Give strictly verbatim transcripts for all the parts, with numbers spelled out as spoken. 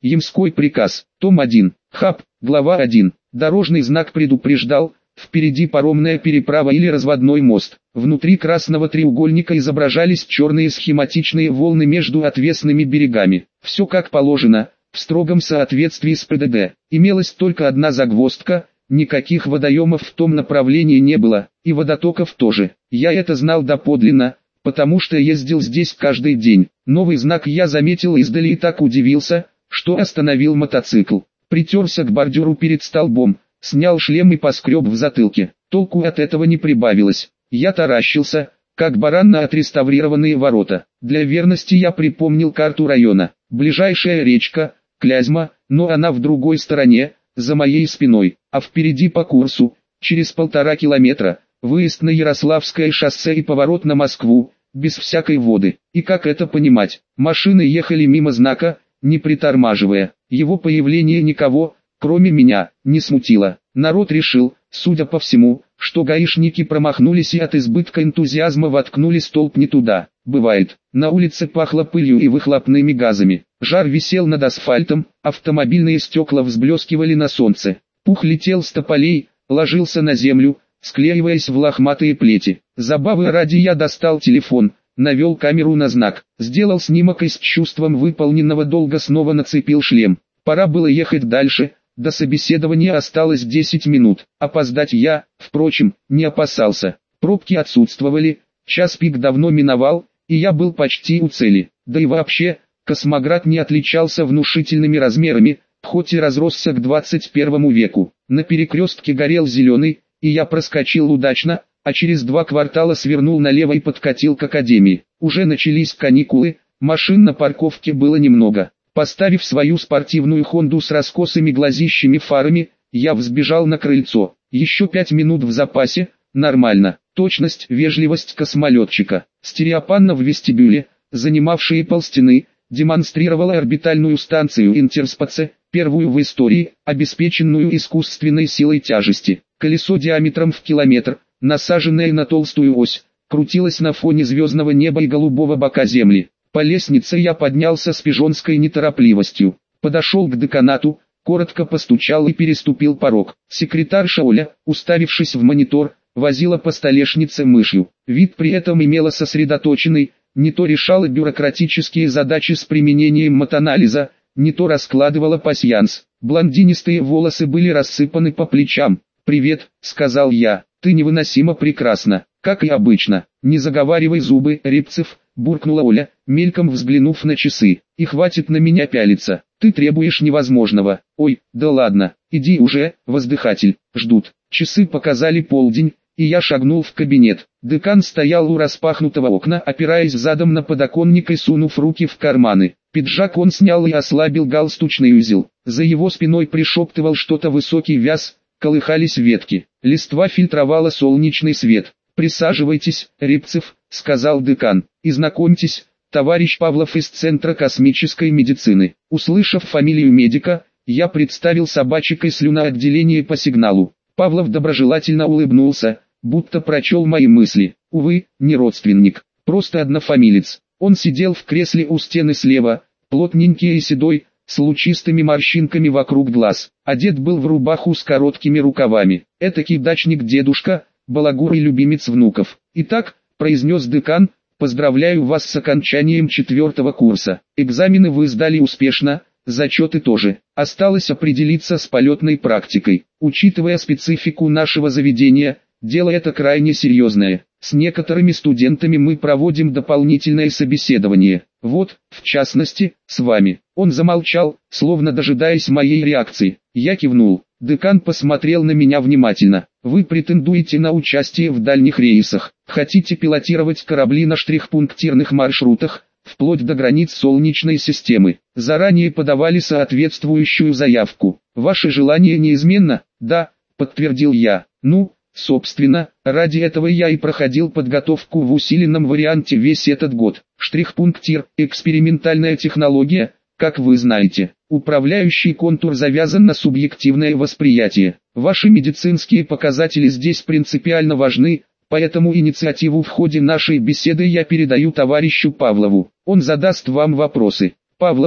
Ямской приказ, том один, ХАП, глава один. Дорожный знак предупреждал: впереди паромная переправа или разводной мост. Внутри красного треугольника изображались черные схематичные волны между отвесными берегами. Все как положено, в строгом соответствии с ПДД. Имелась только одна загвоздка: никаких водоемов в том направлении не было, и водотоков тоже. Я это знал доподлинно, потому что ездил здесь каждый день. Новый знак я заметил издали и так удивился, что остановил мотоцикл. Притерся к бордюру перед столбом, снял шлем и поскреб в затылке. Толку от этого не прибавилось. Я таращился, как баран на отреставрированные ворота. Для верности я припомнил карту района. Ближайшая речка — Клязьма, но она в другой стороне, за моей спиной, а впереди по курсу, через полтора километра, выезд на Ярославское шоссе и поворот на Москву, без всякой воды. И как это понимать? Машины ехали мимо знака, не притормаживая. Его появление никого, кроме меня, не смутило. Народ решил, судя по всему, что гаишники промахнулись и от избытка энтузиазма воткнули столб не туда. Бывает. На улице пахло пылью и выхлопными газами. Жар висел над асфальтом, автомобильные стекла взблескивали на солнце. Пух летел с тополей, ложился на землю, склеиваясь в лохматые плети. Забавы ради я достал телефон, навел камеру на знак, сделал снимок и с чувством выполненного долга снова нацепил шлем. Пора было ехать дальше, до собеседования осталось десять минут. Опоздать я, впрочем, не опасался. Пробки отсутствовали, час пик давно миновал, и я был почти у цели. Да и вообще, Космоград не отличался внушительными размерами, хоть и разросся к двадцать первому веку. На перекрестке горел зеленый, и я проскочил удачно, а через два квартала свернул налево и подкатил к академии. Уже начались каникулы, машин на парковке было немного. Поставив свою спортивную Хонду с раскосыми глазищами фарами, я взбежал на крыльцо. Еще пять минут в запасе, нормально. Точность, вежливость космолетчика. Стереопанна в вестибюле, занимавшая полстены, демонстрировала орбитальную станцию Интерспаце, первую в истории, обеспеченную искусственной силой тяжести. Колесо диаметром в километр, насаженное на толстую ось, крутилось на фоне звездного неба и голубого бока земли. По лестнице я поднялся с пижонской неторопливостью, подошел к деканату, коротко постучал и переступил порог. Секретарша Оля, уставившись в монитор, возила по столешнице мышью. Вид при этом имела сосредоточенный, не то решала бюрократические задачи с применением матанализа, не то раскладывала пасьянс. Блондинистые волосы были рассыпаны по плечам. «Привет», — сказал я, — «ты невыносимо прекрасна, как и обычно». «Не заговаривай зубы, Рябцев», — буркнула Оля, мельком взглянув на часы. «И хватит на меня пялиться, ты требуешь невозможного». «Ой, да ладно, иди уже, воздыхатель, ждут». Часы показали полдень, и я шагнул в кабинет. Декан стоял у распахнутого окна, опираясь задом на подоконник и сунув руки в карманы. Пиджак он снял и ослабил галстучный узел. За его спиной пришептывал что-то высокий вяз, колыхались ветки. Листва фильтровала солнечный свет. «Присаживайтесь, Рябцев», — сказал декан, — «и знакомьтесь, товарищ Павлов из Центра космической медицины». Услышав фамилию медика, я представил собачек из слюноотделения по сигналу. Павлов доброжелательно улыбнулся, будто прочел мои мысли. Увы, не родственник, просто однофамилец. Он сидел в кресле у стены слева, плотненький и седой, с лучистыми морщинками вокруг глаз. Одет был в рубаху с короткими рукавами. Этакий дачник-дедушка, балагур и любимец внуков. «Итак», — произнес декан, — «поздравляю вас с окончанием четвертого курса. Экзамены вы сдали успешно, зачеты тоже. Осталось определиться с полетной практикой. Учитывая специфику нашего заведения, дело это крайне серьезное. С некоторыми студентами мы проводим дополнительное собеседование. Вот, в частности, с вами». Он замолчал, словно дожидаясь моей реакции. Я кивнул. Декан посмотрел на меня внимательно. «Вы претендуете на участие в дальних рейсах. Хотите пилотировать корабли на штрихпунктирных маршрутах, вплоть до границ Солнечной системы. Заранее подавали соответствующую заявку. Ваше желание неизменно?» «Да», — подтвердил я. «Ну, собственно, ради этого я и проходил подготовку в усиленном варианте весь этот год. Штрихпунктир — экспериментальная технология, как вы знаете. Управляющий контур завязан на субъективное восприятие. Ваши медицинские показатели здесь принципиально важны, поэтому инициативу в ходе нашей беседы я передаю товарищу Павлову. Он задаст вам вопросы». «Павлов», —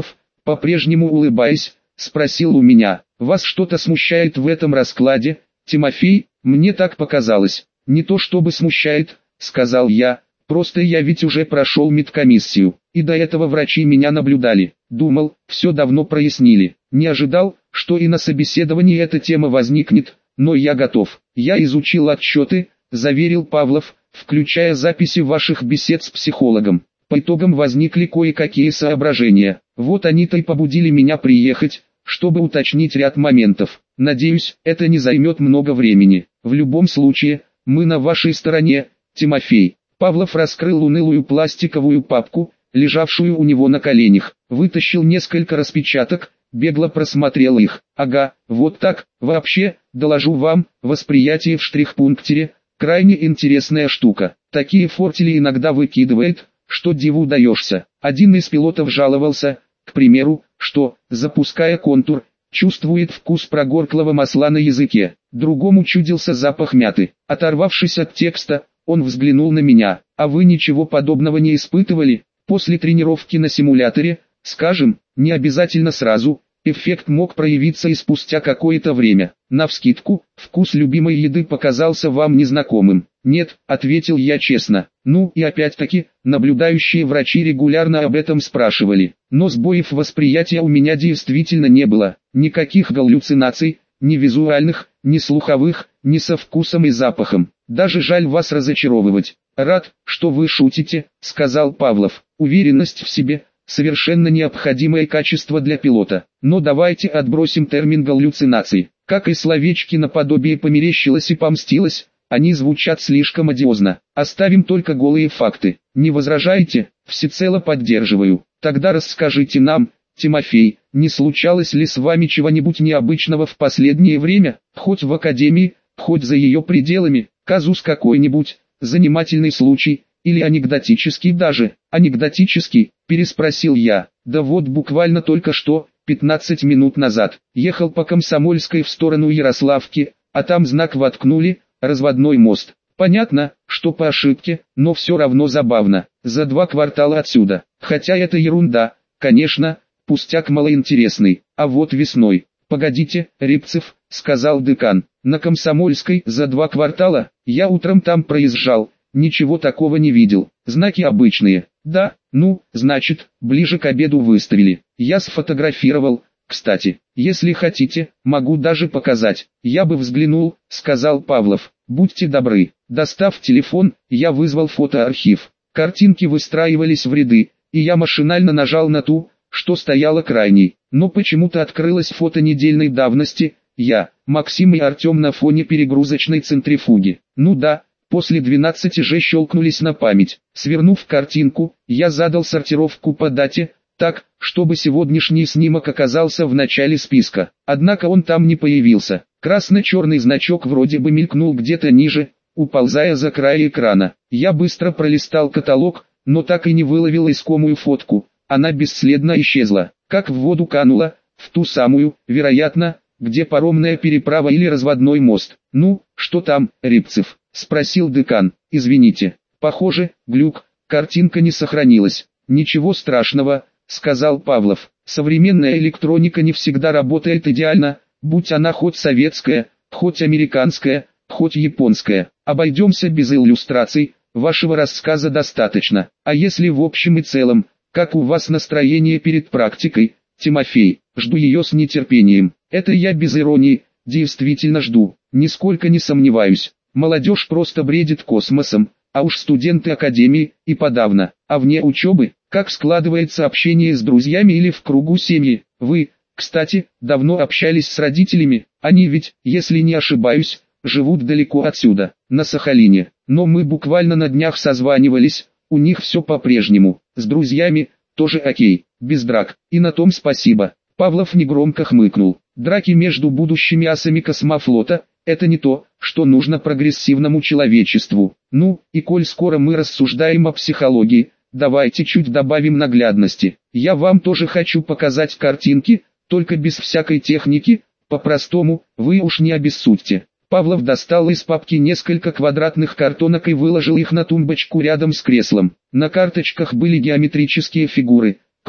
по-прежнему улыбаясь, спросил у меня: «Вас что-то смущает в этом раскладе, Тимофей?» «Мне так показалось». «Не то чтобы смущает», — сказал я, — «просто я ведь уже прошел медкомиссию, и до этого врачи меня наблюдали. Думал, все давно прояснили. Не ожидал, что и на собеседовании эта тема возникнет, но я готов. Я изучил отчеты», — заверил Павлов, «включая записи ваших бесед с психологом. По итогам возникли кое-какие соображения. Вот они-то и побудили меня приехать, чтобы уточнить ряд моментов. Надеюсь, это не займет много времени. В любом случае, мы на вашей стороне, Тимофей». Павлов раскрыл унылую пластиковую папку, лежавшую у него на коленях, вытащил несколько распечаток, бегло просмотрел их. «Ага, вот так. Вообще, доложу вам, восприятие в штрихпунктере – крайне интересная штука. Такие фортели иногда выкидывает, что диву даешься». Один из пилотов жаловался, к примеру, что, запуская контур, чувствует вкус прогорклого масла на языке. Другому чудился запах мяты. Оторвавшись от текста, он взглянул на меня. «А вы ничего подобного не испытывали? После тренировки на симуляторе, скажем, не обязательно сразу, эффект мог проявиться и спустя какое-то время. Навскидку, вкус любимой еды показался вам незнакомым?» «Нет», — ответил я честно. Ну и опять-таки, наблюдающие врачи регулярно об этом спрашивали. Но сбоев восприятия у меня действительно не было. Никаких галлюцинаций, ни визуальных, ни слуховых, ни со вкусом и запахом. Даже жаль вас разочаровывать. «Рад, что вы шутите», — сказал Павлов. «Уверенность в себе — совершенно необходимое качество для пилота. Но давайте отбросим термин галлюцинации. Как и словечки наподобие «померещилось» и «помстилось», они звучат слишком одиозно. Оставим только голые факты. Не возражаете? Всецело поддерживаю. Тогда расскажите нам, Тимофей, не случалось ли с вами чего-нибудь необычного в последнее время, хоть в академии, хоть за ее пределами, казус какой-нибудь, занимательный случай, или анекдотический даже?» «Анекдотический?» – переспросил я. «Да вот буквально только что, пятнадцать минут назад, ехал по Комсомольской в сторону Ярославки, а там знак воткнули, разводной мост. Понятно, что по ошибке, но все равно забавно. За два квартала отсюда. Хотя это ерунда, конечно, пустяк малоинтересный. А вот весной». «Погодите, Рябцев», — сказал декан, — «на Комсомольской за два квартала? Я утром там проезжал, ничего такого не видел. Знаки обычные». «Да, ну, значит, ближе к обеду выставили. Я сфотографировал. Кстати, если хотите, могу даже показать». «Я бы взглянул», — сказал Павлов. «Будьте добры». Достав телефон, я вызвал фотоархив. Картинки выстраивались в ряды, и я машинально нажал на ту, что стояла крайней. Но почему-то открылось фото недельной давности. Я, Максим и Артем на фоне перегрузочной центрифуги. Ну да, после двенадцати же щелкнулись на память. Свернув картинку, я задал сортировку по дате, так, чтобы сегодняшний снимок оказался в начале списка. Однако он там не появился. Красно-черный значок вроде бы мелькнул где-то ниже, уползая за край экрана. Я быстро пролистал каталог, но так и не выловил искомую фотку. Она бесследно исчезла, как в воду канула, в ту самую, вероятно, где паромная переправа или разводной мост. «Ну, что там, Рябцев?» — спросил декан. «Извините, похоже, глюк, картинка не сохранилась». «Ничего страшного», — сказал Павлов. «Современная электроника не всегда работает идеально, будь она хоть советская, хоть американская, хоть японская. Обойдемся без иллюстраций, вашего рассказа достаточно. А если в общем и целом, как у вас настроение перед практикой, Тимофей?» «Жду ее с нетерпением». «Это я без иронии, действительно жду, нисколько не сомневаюсь. Молодежь просто бредит космосом, а уж студенты академии, и подавно. А вне учебы, как складывается общение с друзьями или в кругу семьи? Вы, кстати, давно общались с родителями? Они ведь, если не ошибаюсь, живут далеко отсюда, на Сахалине. Но мы буквально на днях созванивались, у них все по-прежнему. С друзьями, тоже окей, без драк, и на том спасибо». Павлов негромко хмыкнул. «Драки между будущими асами космофлота – это не то, что нужно прогрессивному человечеству. Ну, и коль скоро мы рассуждаем о психологии, давайте чуть добавим наглядности. Я вам тоже хочу показать картинки, только без всякой техники, по-простому, вы уж не обессудьте». Павлов достал из папки несколько квадратных картонок и выложил их на тумбочку рядом с креслом. На карточках были геометрические фигуры: круг,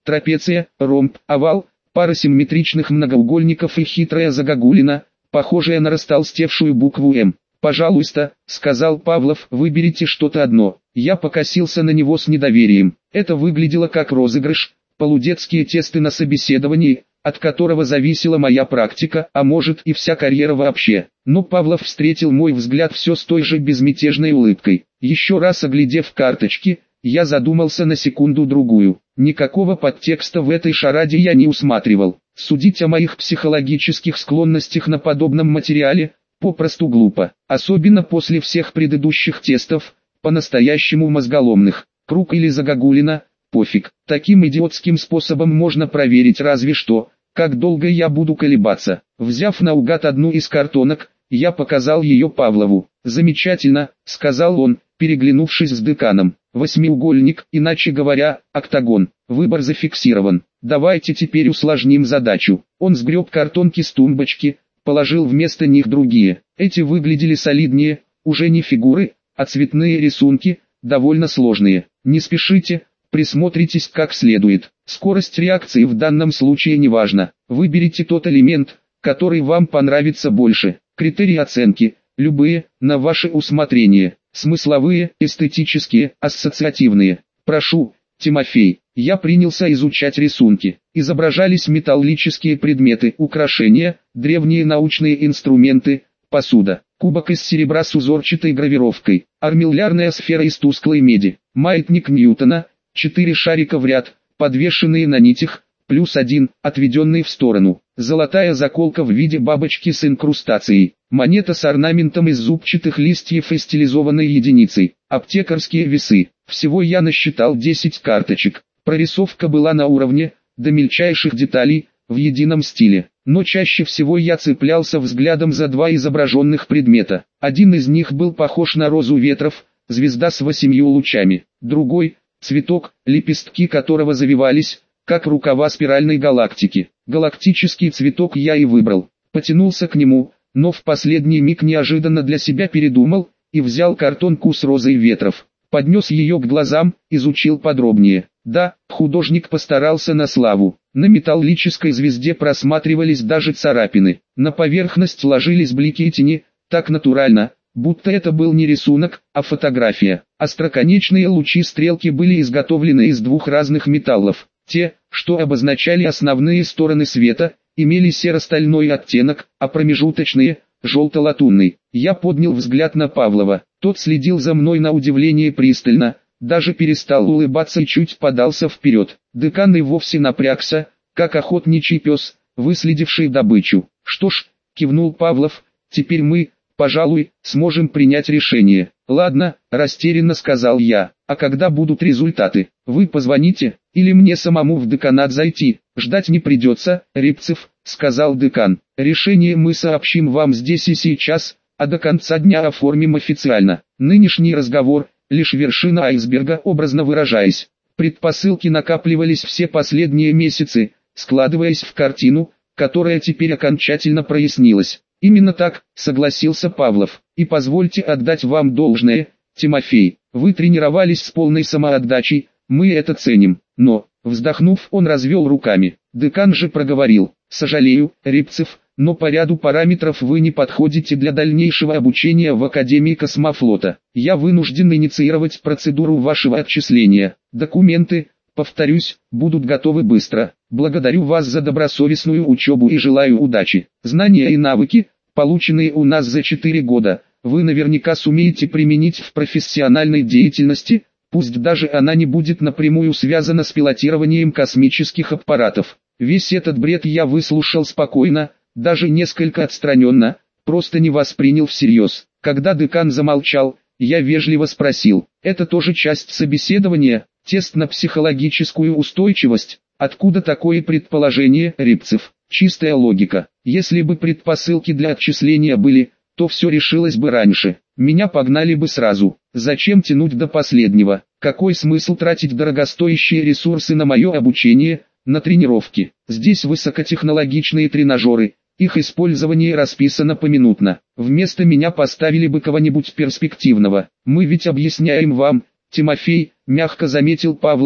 трапеция, ромб, овал, пара симметричных многоугольников и хитрая загогулина, похожая на растолстевшую букву «М». «Пожалуйста», — сказал Павлов, — «выберите что-то одно». Я покосился на него с недоверием. Это выглядело как розыгрыш, полудетские тесты на собеседовании, от которого зависела моя практика, а может и вся карьера вообще. Но Павлов встретил мой взгляд все с той же безмятежной улыбкой. Еще раз оглядев карточки, я задумался на секунду-другую. Никакого подтекста в этой шараде я не усматривал. Судить о моих психологических склонностях на подобном материале попросту глупо. Особенно после всех предыдущих тестов, по-настоящему мозголомных. Круг или загогулина, пофиг. Таким идиотским способом можно проверить разве что, как долго я буду колебаться. Взяв наугад одну из картонок, я показал ее Павлову. «Замечательно», — сказал он, переглянувшись с деканом. «Восьмиугольник, иначе говоря, октагон. Выбор зафиксирован. Давайте теперь усложним задачу». Он сгреб картонки с тумбочки, положил вместо них другие. Эти выглядели солиднее, уже не фигуры, а цветные рисунки, довольно сложные. Не спешите, присмотритесь как следует. Скорость реакции в данном случае не важна. Выберите тот элемент, который вам понравится больше. Критерии оценки, любые, на ваше усмотрение. Смысловые, эстетические, ассоциативные. Прошу, Тимофей. Я принялся изучать рисунки. Изображались металлические предметы, украшения, древние научные инструменты, посуда, кубок из серебра с узорчатой гравировкой, армиллярная сфера из тусклой меди, маятник Ньютона, четыре шарика в ряд, подвешенные на нитях, плюс один, отведенный в сторону, золотая заколка в виде бабочки с инкрустацией, монета с орнаментом из зубчатых листьев и стилизованной единицей, аптекарские весы. Всего я насчитал десять карточек. Прорисовка была на уровне, до мельчайших деталей, в едином стиле. Но чаще всего я цеплялся взглядом за два изображенных предмета. Один из них был похож на розу ветров, звезда с восемью лучами. Другой — цветок, лепестки которого завивались, как рукава спиральной галактики. Галактический цветок я и выбрал. Потянулся к нему, но в последний миг неожиданно для себя передумал, и взял картонку с розой ветров. Поднес ее к глазам, изучил подробнее. Да, художник постарался на славу. На металлической звезде просматривались даже царапины. На поверхность ложились блики и тени, так натурально, будто это был не рисунок, а фотография. Остроконечные лучи-стрелки были изготовлены из двух разных металлов. Те, что обозначали основные стороны света, имели серо-стальной оттенок, а промежуточные – желто-латунный. Я поднял взгляд на Павлова. Тот следил за мной на удивление пристально, даже перестал улыбаться и чуть подался вперед. Декан и вовсе напрягся, как охотничий пес, выследивший добычу. «Что ж», — кивнул Павлов, — «теперь мы, пожалуй, сможем принять решение». «Ладно», — растерянно сказал я, — «а когда будут результаты? Вы позвоните, или мне самому в деканат зайти?» «Ждать не придется, Рябцев», — сказал декан. «Решение мы сообщим вам здесь и сейчас, а до конца дня оформим официально. Нынешний разговор — лишь вершина айсберга, образно выражаясь. Предпосылки накапливались все последние месяцы, складываясь в картину, которая теперь окончательно прояснилась». «Именно так», — согласился Павлов. «И позвольте отдать вам должное, Тимофей, вы тренировались с полной самоотдачей, мы это ценим». Но, вздохнув, он развел руками. Декан же проговорил: «Сожалею, Рябцев, но по ряду параметров вы не подходите для дальнейшего обучения в Академии Космофлота. Я вынужден инициировать процедуру вашего отчисления. Документы, повторюсь, будут готовы быстро. Благодарю вас за добросовестную учебу и желаю удачи. Знания и навыки, полученные у нас за четыре года, вы наверняка сумеете применить в профессиональной деятельности, пусть даже она не будет напрямую связана с пилотированием космических аппаратов». Весь этот бред я выслушал спокойно, даже несколько отстраненно, просто не воспринял всерьез. Когда декан замолчал, я вежливо спросил: «Это тоже часть собеседования, тест на психологическую устойчивость?» «Откуда такое предположение, Рябцев?» «Чистая логика. Если бы предпосылки для отчисления были, то все решилось бы раньше. Меня погнали бы сразу. Зачем тянуть до последнего? Какой смысл тратить дорогостоящие ресурсы на мое обучение, на тренировки? Здесь высокотехнологичные тренажеры, их использование расписано поминутно. Вместо меня поставили бы кого-нибудь перспективного. Мы ведь объясняем вам, Тимофей», — мягко заметил Павлов,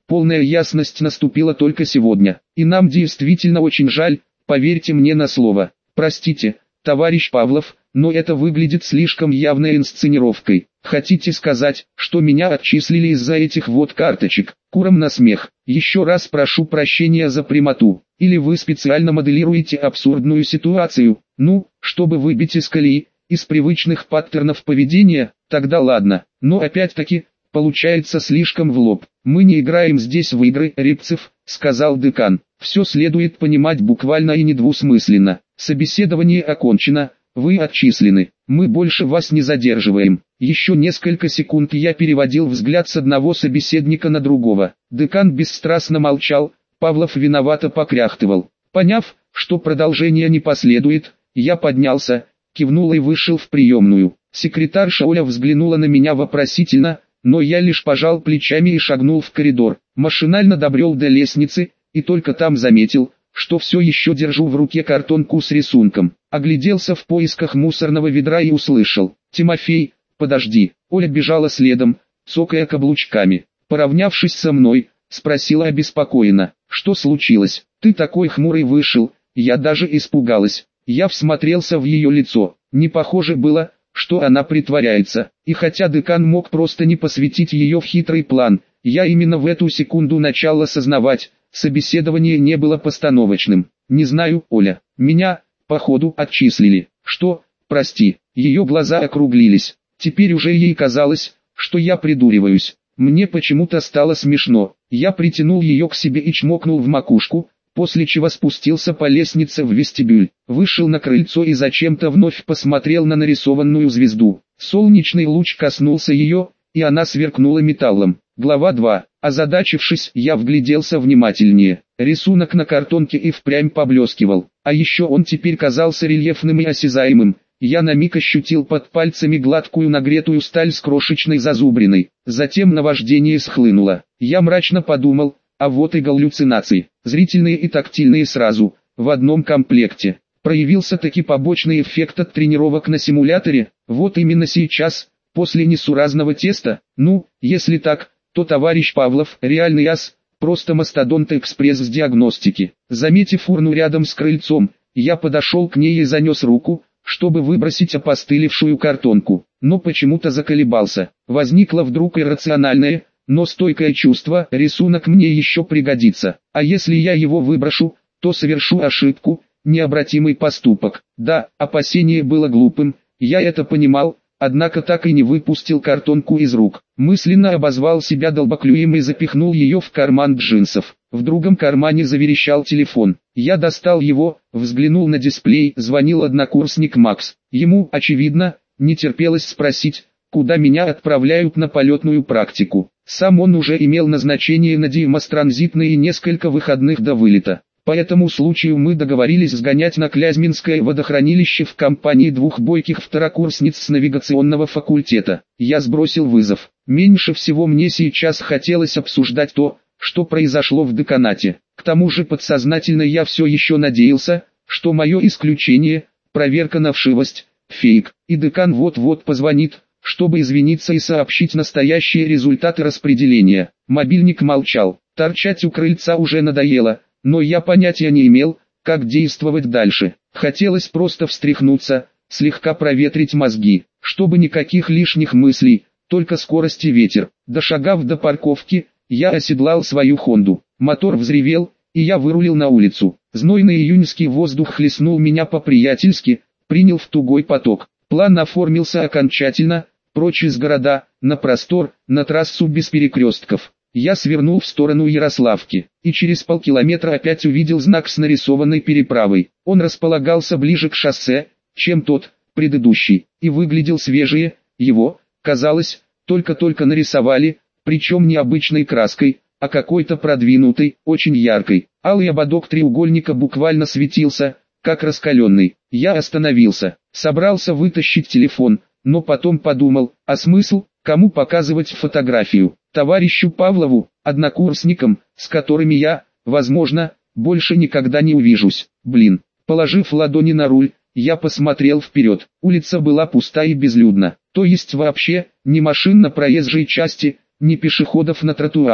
Полная ясность наступила только сегодня. И нам действительно очень жаль, поверьте мне на слово. Простите, товарищ Павлов, но это выглядит слишком явной инсценировкой. Хотите сказать, что меня отчислили из-за этих вот карточек? Куром на смех. Еще раз прошу прощения за прямоту. Или вы специально моделируете абсурдную ситуацию? Ну, чтобы выбить из колеи, из привычных паттернов поведения, тогда ладно. Но опять-таки, получается слишком в лоб. Мы не играем здесь в игры, Рябцев, сказал декан. Все следует понимать буквально и недвусмысленно. Собеседование окончено, вы отчислены. Мы больше вас не задерживаем. Еще несколько секунд я переводил взгляд с одного собеседника на другого. Декан бесстрастно молчал, Павлов виновато покряхтывал. Поняв, что продолжения не последует, я поднялся, кивнул и вышел в приемную. Секретарша Оля взглянула на меня вопросительно, но я лишь пожал плечами и шагнул в коридор. Машинально добрел до лестницы, и только там заметил, что все еще держу в руке картонку с рисунком. Огляделся в поисках мусорного ведра и услышал: «Тимофей, подожди». Оля бежала следом, цокая каблучками. Поравнявшись со мной, спросила обеспокоенно: «Что случилось? Ты такой хмурый вышел». Я даже испугалась. Я всмотрелся в ее лицо. Не похоже было, что она притворяется. И хотя декан мог просто не посвятить ее в хитрый план, я именно в эту секунду начал осознавать, собеседование не было постановочным. «Не знаю, Оля, меня, походу, отчислили». «Что? Прости». Ее глаза округлились. Теперь уже ей казалось, что я придуриваюсь. Мне почему-то стало смешно. Я притянул ее к себе и чмокнул в макушку, после чего спустился по лестнице в вестибюль, вышел на крыльцо и зачем-то вновь посмотрел на нарисованную звезду. Солнечный луч коснулся ее, и она сверкнула металлом. Глава два. Озадачившись, я вгляделся внимательнее. Рисунок на картонке и впрямь поблескивал, а еще он теперь казался рельефным и осязаемым. Я на миг ощутил под пальцами гладкую нагретую сталь с крошечной зазубриной. Затем наваждение схлынуло. Я мрачно подумал, а вот и галлюцинации, зрительные и тактильные сразу, в одном комплекте. Проявился таки побочный эффект от тренировок на симуляторе. Вот именно сейчас, после несуразного теста. Ну, если так, то товарищ Павлов реальный ас, просто мастодонт-экспресс с диагностики. Заметив урну рядом с крыльцом, я подошел к ней и занес руку, чтобы выбросить опостылевшую картонку, но почему-то заколебался. Возникло вдруг иррациональное, но стойкое чувство: рисунок мне еще пригодится, а если я его выброшу, то совершу ошибку, необратимый поступок. Да, опасение было глупым, я это понимал, однако так и не выпустил картонку из рук. Мысленно обозвал себя долбоклюем и запихнул ее в карман джинсов. В другом кармане заверещал телефон. Я достал его, взглянул на дисплей, звонил однокурсник Макс. Ему, очевидно, не терпелось спросить, куда меня отправляют на полетную практику. Сам он уже имел назначение на демостранзитные и несколько выходных до вылета. По этому случаю мы договорились сгонять на Клязьминское водохранилище в компании двух бойких второкурсниц с навигационного факультета. Я сбросил вызов. Меньше всего мне сейчас хотелось обсуждать то, что произошло в деканате. К тому же подсознательно я все еще надеялся, что мое исключение, проверка на вшивость, фейк, и декан вот-вот позвонит, чтобы извиниться и сообщить настоящие результаты распределения. Мобильник молчал. Торчать у крыльца уже надоело, но я понятия не имел, как действовать дальше. Хотелось просто встряхнуться, слегка проветрить мозги, чтобы никаких лишних мыслей, только скорость и ветер. Дошагав до парковки, я оседлал свою Хонду. Мотор взревел, и я вырулил на улицу. Знойный июньский воздух хлестнул меня по-приятельски, принял в тугой поток. План оформился окончательно, прочь из города, на простор, на трассу без перекрестков. Я свернул в сторону Ярославки, и через полкилометра опять увидел знак с нарисованной переправой. Он располагался ближе к шоссе, чем тот, предыдущий, и выглядел свежее. Его, казалось, только-только нарисовали, причем не обычной краской, а какой-то продвинутой, очень яркой. Алый ободок треугольника буквально светился, как раскаленный. Я остановился, собрался вытащить телефон, но потом подумал, а смысл, кому показывать фотографию? Товарищу Павлову, однокурсникам, с которыми я, возможно, больше никогда не увижусь. Блин, положив ладони на руль, я посмотрел вперед. Улица была пуста и безлюдна, то есть вообще, ни машин на проезжей части, ни пешеходов на тротуарах.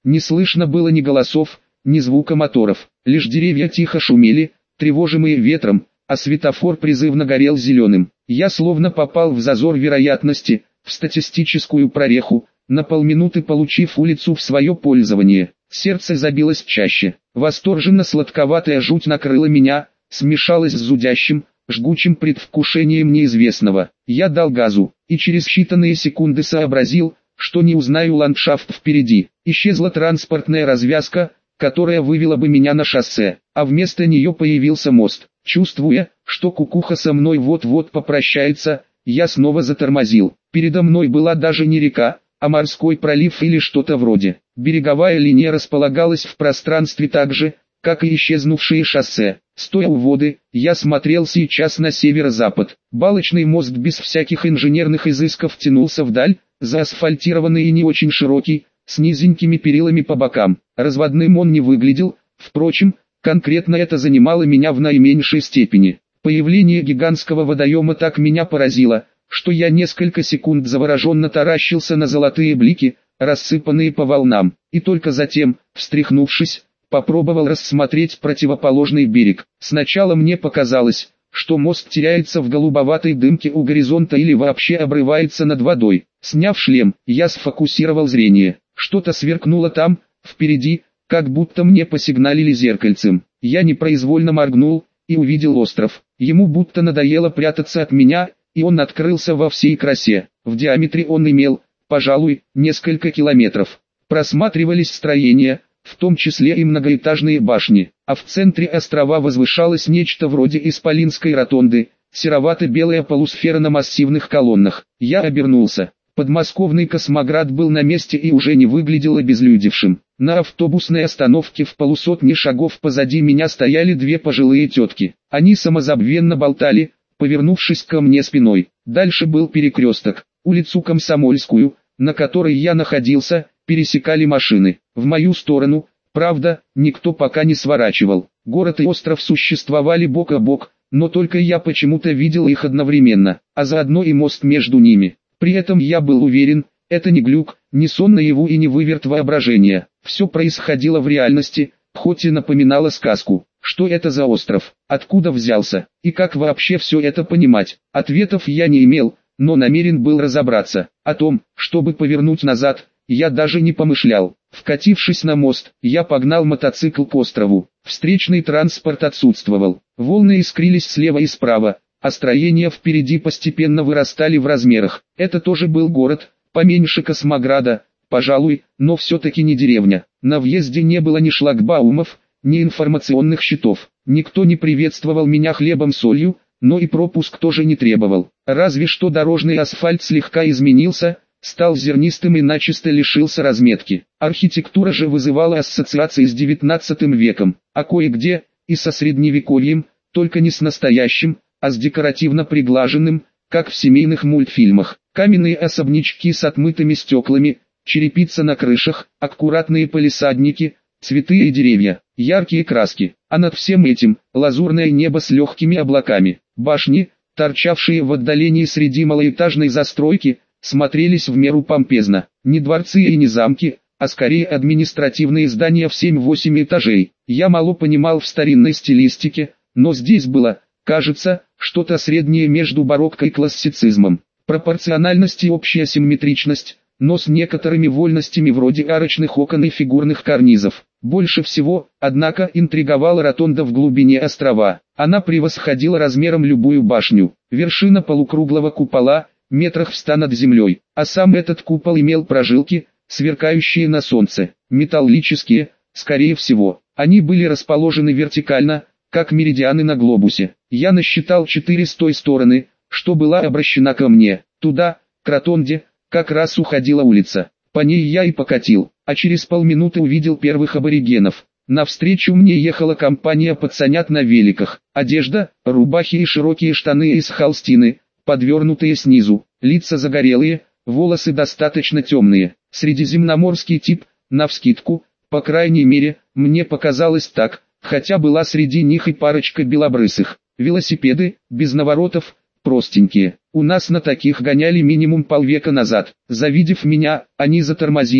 Не слышно было ни голосов, ни звука моторов, лишь деревья тихо шумели, тревожимые ветром, а светофор призывно горел зеленым. Я словно попал в зазор вероятности, в статистическую прореху, на полминуты получив улицу в свое пользование. Сердце забилось чаще. Восторженно-сладковатая жуть накрыла меня, смешалась с зудящим, жгучим предвкушением неизвестного. Я дал газу, и через считанные секунды сообразил, что не узнаю ландшафт впереди. Исчезла транспортная развязка, которая вывела бы меня на шоссе, а вместо нее появился мост. Чувствуя, что кукуха со мной вот-вот попрощается, я снова затормозил. Передо мной была даже не река, а морской пролив или что-то вроде. Береговая линия располагалась в пространстве так же, как и исчезнувшие шоссе. Стоя у воды, я смотрел сейчас на северо-запад. Балочный мост без всяких инженерных изысков тянулся вдаль, заасфальтированный и не очень широкий, с низенькими перилами по бокам. Разводным он не выглядел, впрочем, конкретно это занимало меня в наименьшей степени. Появление гигантского водоема так меня поразило, что я несколько секунд завороженно таращился на золотые блики, рассыпанные по волнам, и только затем, встряхнувшись, попробовал рассмотреть противоположный берег. Сначала мне показалось, что мост теряется в голубоватой дымке у горизонта или вообще обрывается над водой. Сняв шлем, я сфокусировал зрение. Что-то сверкнуло там, впереди, как будто мне посигналили зеркальцем. Я непроизвольно моргнул и увидел остров. Ему будто надоело прятаться от меня, и он открылся во всей красе. В диаметре он имел, пожалуй, несколько километров. Просматривались строения, в том числе и многоэтажные башни, а в центре острова возвышалось нечто вроде исполинской ротонды, серовато-белая полусфера на массивных колоннах. Я обернулся. Подмосковный космоград был на месте и уже не выглядел обезлюдевшим. На автобусной остановке в полусотни шагов позади меня стояли две пожилые тетки. Они самозабвенно болтали, повернувшись ко мне спиной. Дальше был перекресток. Улицу Комсомольскую, на которой я находился, пересекали машины. В мою сторону, правда, никто пока не сворачивал. Город и остров существовали бок о бок, но только я почему-то видел их одновременно, а заодно и мост между ними. При этом я был уверен, это не глюк, не сон наяву и не выверт воображения. Все происходило в реальности, хоть и напоминало сказку. Что это за остров? Откуда взялся? И как вообще все это понимать? Ответов я не имел, но намерен был разобраться. О том, чтобы повернуть назад, я даже не помышлял. Вкатившись на мост, я погнал мотоцикл к острову. Встречный транспорт отсутствовал. Волны искрились слева и справа, а строения впереди постепенно вырастали в размерах. Это тоже был город, поменьше Космограда, пожалуй, но все-таки не деревня. На въезде не было ни шлагбаумов, ни информационных щитов. Никто не приветствовал меня хлебом-солью, но и пропуск тоже не требовал. Разве что дорожный асфальт слегка изменился, стал зернистым и начисто лишился разметки. Архитектура же вызывала ассоциации с девятнадцатым веком, а кое-где и со средневековьем, только не с настоящим, а с декоративно приглаженным, как в семейных мультфильмах. Каменные особнячки с отмытыми стеклами, черепица на крышах, аккуратные палисадники, цветы и деревья, яркие краски, а над всем этим лазурное небо с легкими облаками. Башни, торчавшие в отдалении среди малоэтажной застройки, смотрелись в меру помпезно. Не дворцы и не замки, а скорее административные здания в семь-восемь этажей. Я мало понимал в старинной стилистике, но здесь было, кажется, что-то среднее между барокко и классицизмом. Пропорциональность и общая симметричность, но с некоторыми вольностями вроде арочных окон и фигурных карнизов. Больше всего, однако, интриговала ротонда в глубине острова. Она превосходила размером любую башню. Вершина полукруглого купола, метрах в ста над землей, а сам этот купол имел прожилки, сверкающие на солнце, металлические, скорее всего. Они были расположены вертикально, как меридианы на глобусе. Я насчитал четыре с той стороны, что была обращена ко мне. Туда, к ротонде, как раз уходила улица. По ней я и покатил, а через полминуты увидел первых аборигенов. Навстречу мне ехала компания пацанят на великах. Одежда, рубахи и широкие штаны из холстины, подвернутые снизу, лица загорелые, волосы достаточно темные. Средиземноморский тип, навскидку, по крайней мере, мне показалось так, хотя была среди них и парочка белобрысых. Велосипеды, без наворотов, простенькие. У нас на таких гоняли минимум полвека назад. Завидев меня, они затормозили,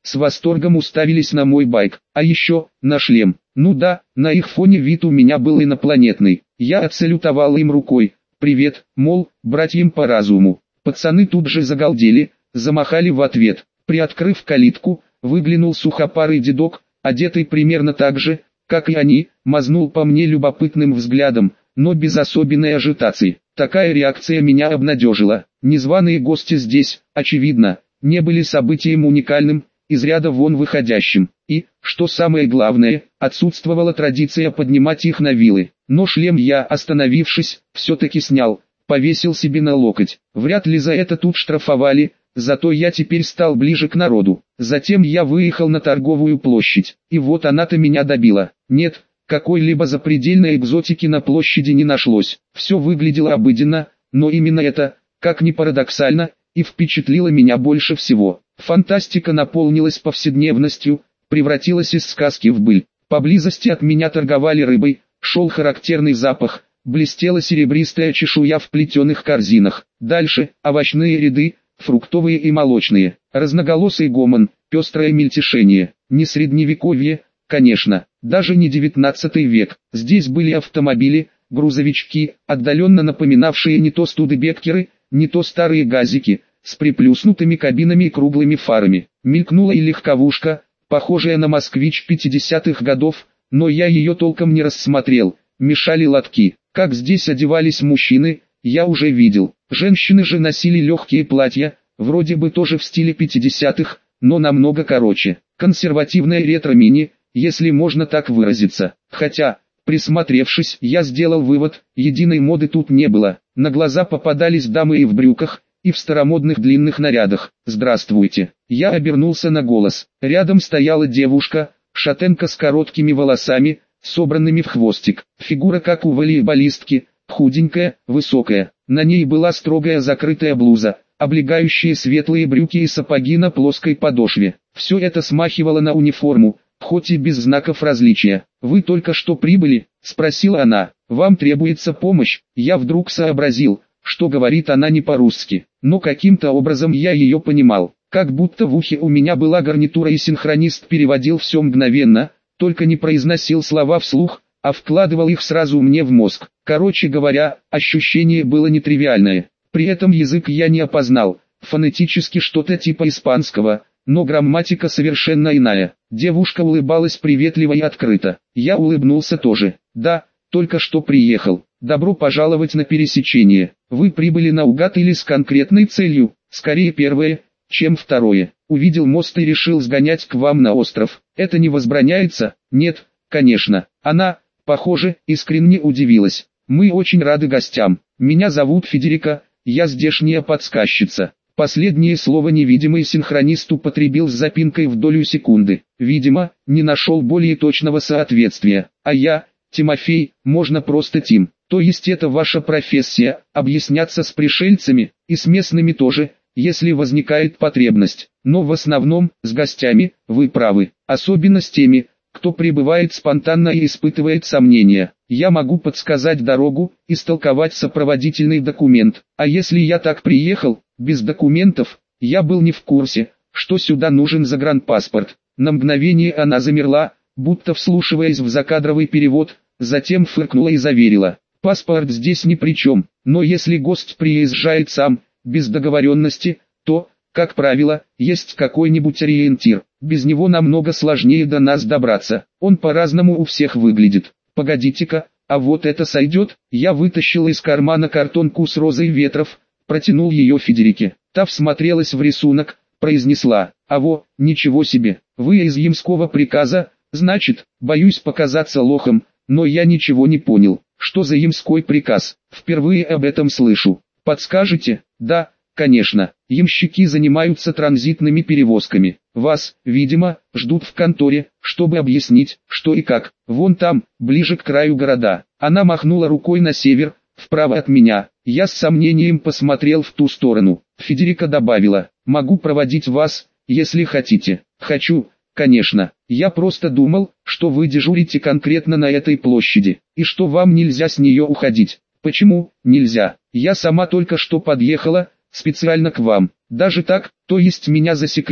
с восторгом уставились на мой байк, а еще, на шлем. Ну да, на их фоне вид у меня был инопланетный. Я отсалютовал им рукой. Привет, мол, братьям по разуму. Пацаны тут же загалдели, замахали в ответ. Приоткрыв калитку, выглянул сухопарый дедок, одетый примерно так же, как и они, мазнул по мне любопытным взглядом, но без особенной ажитации. Такая реакция меня обнадежила. Незваные гости здесь, очевидно, не были событием уникальным, из ряда вон выходящим. И, что самое главное, отсутствовала традиция поднимать их на вилы. Но шлем я, остановившись, все-таки снял, повесил себе на локоть. Вряд ли за это тут штрафовали, зато я теперь стал ближе к народу. Затем я выехал на торговую площадь, и вот она-то меня добила. Нет, какой-либо запредельной экзотики на площади не нашлось. Все выглядело обыденно, но именно это, как ни парадоксально, и впечатлило меня больше всего. Фантастика наполнилась повседневностью, превратилась из сказки в быль. Поблизости от меня торговали рыбой, шел характерный запах, блестела серебристая чешуя в плетеных корзинах. Дальше – овощные ряды, фруктовые и молочные, разноголосый гомон, пестрое мельтешение. Не средневековье, конечно, даже не девятнадцатый век. Здесь были автомобили, грузовички, отдаленно напоминавшие не то студебеккеры, не то старые газики, с приплюснутыми кабинами и круглыми фарами. Мелькнула и легковушка, похожая на москвич пятидесятых годов, но я ее толком не рассмотрел, мешали лотки. Как здесь одевались мужчины, я уже видел. Женщины же носили легкие платья, вроде бы тоже в стиле пятидесятых, но намного короче. Консервативное ретро-мини, если можно так выразиться. Хотя, присмотревшись, я сделал вывод, единой моды тут не было. На глаза попадались дамы и в брюках, и в старомодных длинных нарядах. «Здравствуйте!» Я обернулся на голос. Рядом стояла девушка, шатенка с короткими волосами, собранными в хвостик. Фигура как у волейболистки, худенькая, высокая. На ней была строгая закрытая блуза, облегающие светлые брюки и сапоги на плоской подошве. Все это смахивало на униформу, хоть и без знаков различия. «Вы только что прибыли?» – спросила она. «Вам требуется помощь?» Я вдруг сообразил, что говорит она не по-русски, но каким-то образом я ее понимал. Как будто в ухе у меня была гарнитура и синхронист переводил все мгновенно, только не произносил слова вслух, а вкладывал их сразу мне в мозг. Короче говоря, ощущение было нетривиальное. При этом язык я не опознал, фонетически что-то типа испанского, но грамматика совершенно иная. Девушка улыбалась приветливо и открыто. Я улыбнулся тоже. «Да, только что приехал. Добро пожаловать на пересечение. Вы прибыли наугад или с конкретной целью?» «Скорее первое, чем второе. Увидел мост и решил сгонять к вам на остров. Это не возбраняется?» «Нет, конечно». Она, похоже, искренне удивилась. «Мы очень рады гостям. Меня зовут Федерика, я здешняя подсказчица». Последнее слово невидимый синхронист употребил с запинкой в долю секунды. Видимо, не нашел более точного соответствия. А я, Тимофей, можно просто Тим. То есть это ваша профессия, объясняться с пришельцами, и с местными тоже, если возникает потребность. Но в основном, с гостями, вы правы. Особенно с теми, кто прибывает спонтанно и испытывает сомнения. Я могу подсказать дорогу, истолковать сопроводительный документ. А если я так приехал, без документов, я был не в курсе, что сюда нужен загранпаспорт. На мгновение она замерла, будто вслушиваясь в закадровый перевод, затем фыркнула и заверила. Паспорт здесь ни при чем, но если гость приезжает сам, без договоренности, то, как правило, есть какой-нибудь ориентир. Без него намного сложнее до нас добраться. Он по-разному у всех выглядит. Погодите-ка, а вот это сойдет? Я вытащил из кармана картонку с розой ветров, протянул ее Федерике. Та всмотрелась в рисунок, произнесла: «Аво, ничего себе, вы из Ямского приказа, значит?» Боюсь показаться лохом, но я ничего не понял. Что за Ямской приказ? Впервые об этом слышу. Подскажете? Да, конечно. Ямщики занимаются транзитными перевозками. Вас, видимо, ждут в конторе, чтобы объяснить, что и как. Вон там, ближе к краю города. Она махнула рукой на север, вправо от меня. Я с сомнением посмотрел в ту сторону. Федерика добавила: «Могу проводить вас, если хотите». «Хочу, конечно. Я просто думал, что вы дежурите конкретно на этой площади, и что вам нельзя с нее уходить». «Почему нельзя? Я сама только что подъехала, специально к вам». «Даже так, то есть меня засекли,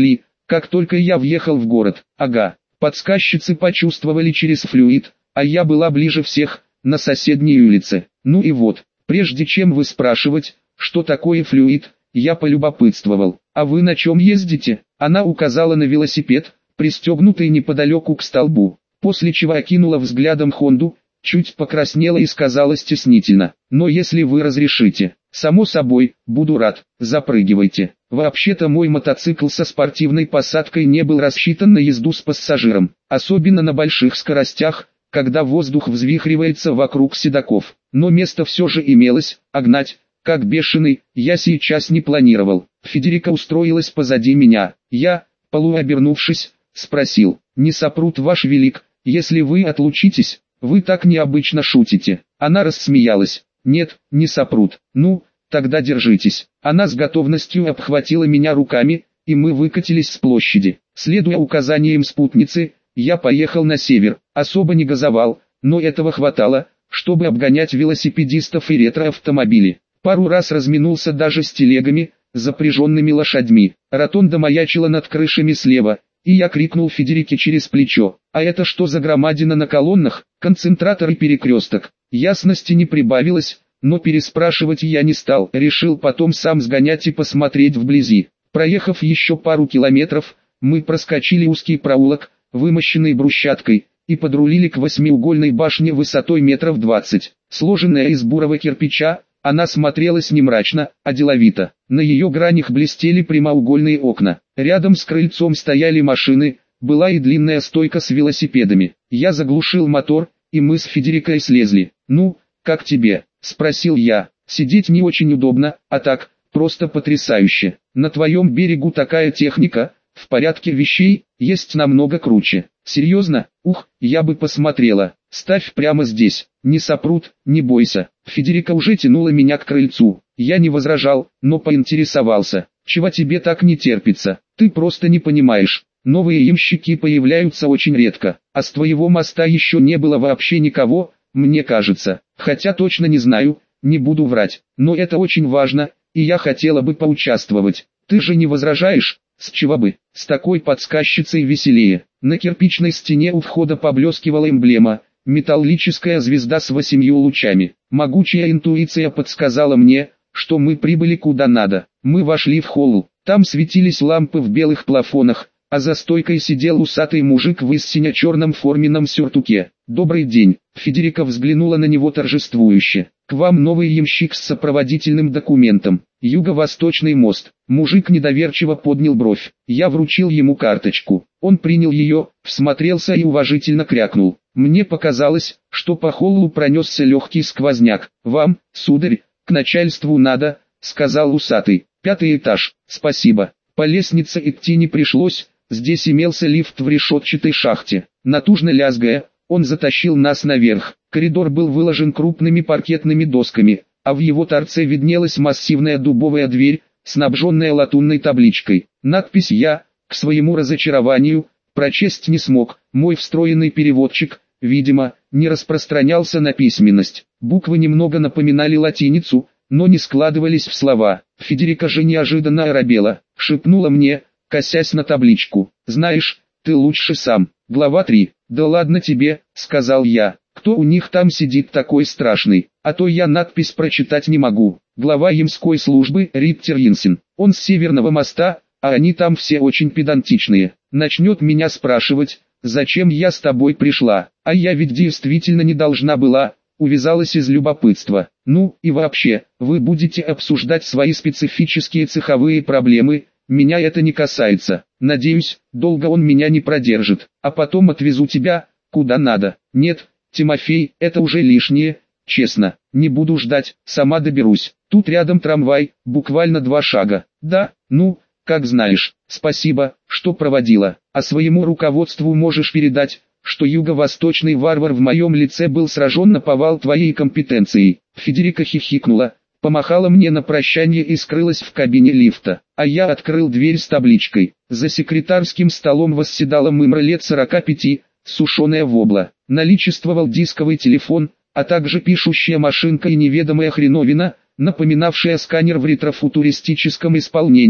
как только я въехал в город. Ага, подсказчицы почувствовали через флюид, а я была ближе всех, на соседней улице. Ну и вот, прежде чем вы спрашивать, что такое флюид, я полюбопытствовал. А вы на чем ездите? Она указала на велосипед, пристегнутый неподалеку к столбу, после чего окинула взглядом Хонду, чуть покраснела и сказала стеснительно: но если вы разрешите, само собой, буду рад, запрыгивайте. Вообще-то мой мотоцикл со спортивной посадкой не был рассчитан на езду с пассажиром, особенно на больших скоростях, когда воздух взвихривается вокруг седаков. Но место все же имелось, а гнать, как бешеный, я сейчас не планировал. Федерика устроилась позади меня. Я, полуобернувшись, спросил: не сопрут ваш велик, если вы отлучитесь? Вы так необычно шутите. Она рассмеялась. Нет, не сопрут. Ну, тогда держитесь. Она с готовностью обхватила меня руками, и мы выкатились с площади. Следуя указаниям спутницы, я поехал на север, особо не газовал, но этого хватало, чтобы обгонять велосипедистов и ретро-автомобили. Пару раз разминулся даже с телегами, запряженными лошадьми. Ротонда маячила над крышами слева, и я крикнул Федерике через плечо: а это что за громадина на колоннах? Концентратор и перекресток. Ясности не прибавилось, но переспрашивать я не стал, решил потом сам сгонять и посмотреть вблизи. Проехав еще пару километров, мы проскочили узкий проулок, вымощенный брусчаткой, и подрулили к восьмиугольной башне высотой метров двадцать. Сложенная из бурого кирпича, она смотрелась не мрачно, а деловито. На ее гранях блестели прямоугольные окна. Рядом с крыльцом стояли машины, была и длинная стойка с велосипедами. Я заглушил мотор, и мы с Федерикой слезли. «Ну, как тебе?» – спросил я. «Сидеть не очень удобно, а так, просто потрясающе. На твоем берегу такая техника, в порядке вещей, есть намного круче». «Серьезно? Ух, я бы посмотрела. Ставь прямо здесь, не сопрут, не бойся». Федерика уже тянула меня к крыльцу. Я не возражал, но поинтересовался: чего тебе так не терпится? Ты просто не понимаешь. Новые ямщики появляются очень редко, а с твоего моста еще не было вообще никого, мне кажется. Хотя точно не знаю, не буду врать, но это очень важно, и я хотела бы поучаствовать. Ты же не возражаешь? С чего бы? С такой подсказчицей веселее. На кирпичной стене у входа поблескивала эмблема: металлическая звезда с восемью лучами. Могучая интуиция подсказала мне, что мы прибыли куда надо. Мы вошли в холл, там светились лампы в белых плафонах, а за стойкой сидел усатый мужик в сине-черном форменном сюртуке. «Добрый день», Федерика взглянула на него торжествующе. «К вам новый ямщик с сопроводительным документом. Юго-восточный мост». Мужик недоверчиво поднял бровь. Я вручил ему карточку. Он принял ее, всмотрелся и уважительно крякнул. Мне показалось, что по холлу пронесся легкий сквозняк. «Вам, сударь, к начальству надо», — сказал усатый. «Пятый этаж, спасибо». По лестнице идти не пришлось, здесь имелся лифт в решетчатой шахте. Натужно лязгая, он затащил нас наверх. Коридор был выложен крупными паркетными досками, а в его торце виднелась массивная дубовая дверь, снабженная латунной табличкой. Надпись я, к своему разочарованию, прочесть не смог. Мой встроенный переводчик, видимо, не распространялся на письменность. Буквы немного напоминали латиницу, но не складывались в слова. Федерика же неожиданно оробела, шепнула мне, косясь на табличку: «Знаешь, ты лучше сам». Глава три. «Да ладно тебе», — сказал я. «Кто у них там сидит такой страшный? А то я надпись прочитать не могу». Глава ямской службы Риттер Янсен. Он с Северного моста, а они там все очень педантичные. Начнет меня спрашивать, зачем я с тобой пришла, а я ведь действительно не должна была. Увязалась из любопытства. Ну, и вообще, вы будете обсуждать свои специфические цеховые проблемы, меня это не касается. Надеюсь, долго он меня не продержит, а потом отвезу тебя, куда надо. Нет, Тимофей, это уже лишнее, честно, не буду ждать, сама доберусь. Тут рядом трамвай, буквально два шага. Да, ну, как знаешь, спасибо, что проводила, а своему руководству можешь передать, что юго-восточный варвар в моем лице был сражен наповал твоей компетенцией». Федерика хихикнула, помахала мне на прощание и скрылась в кабине лифта, а я открыл дверь с табличкой. За секретарским столом восседала мымра лет сорока пяти, сушеная вобла. Наличествовал дисковый телефон, а также пишущая машинка и неведомая хреновина, напоминавшая сканер в ретро-футуристическом исполнении,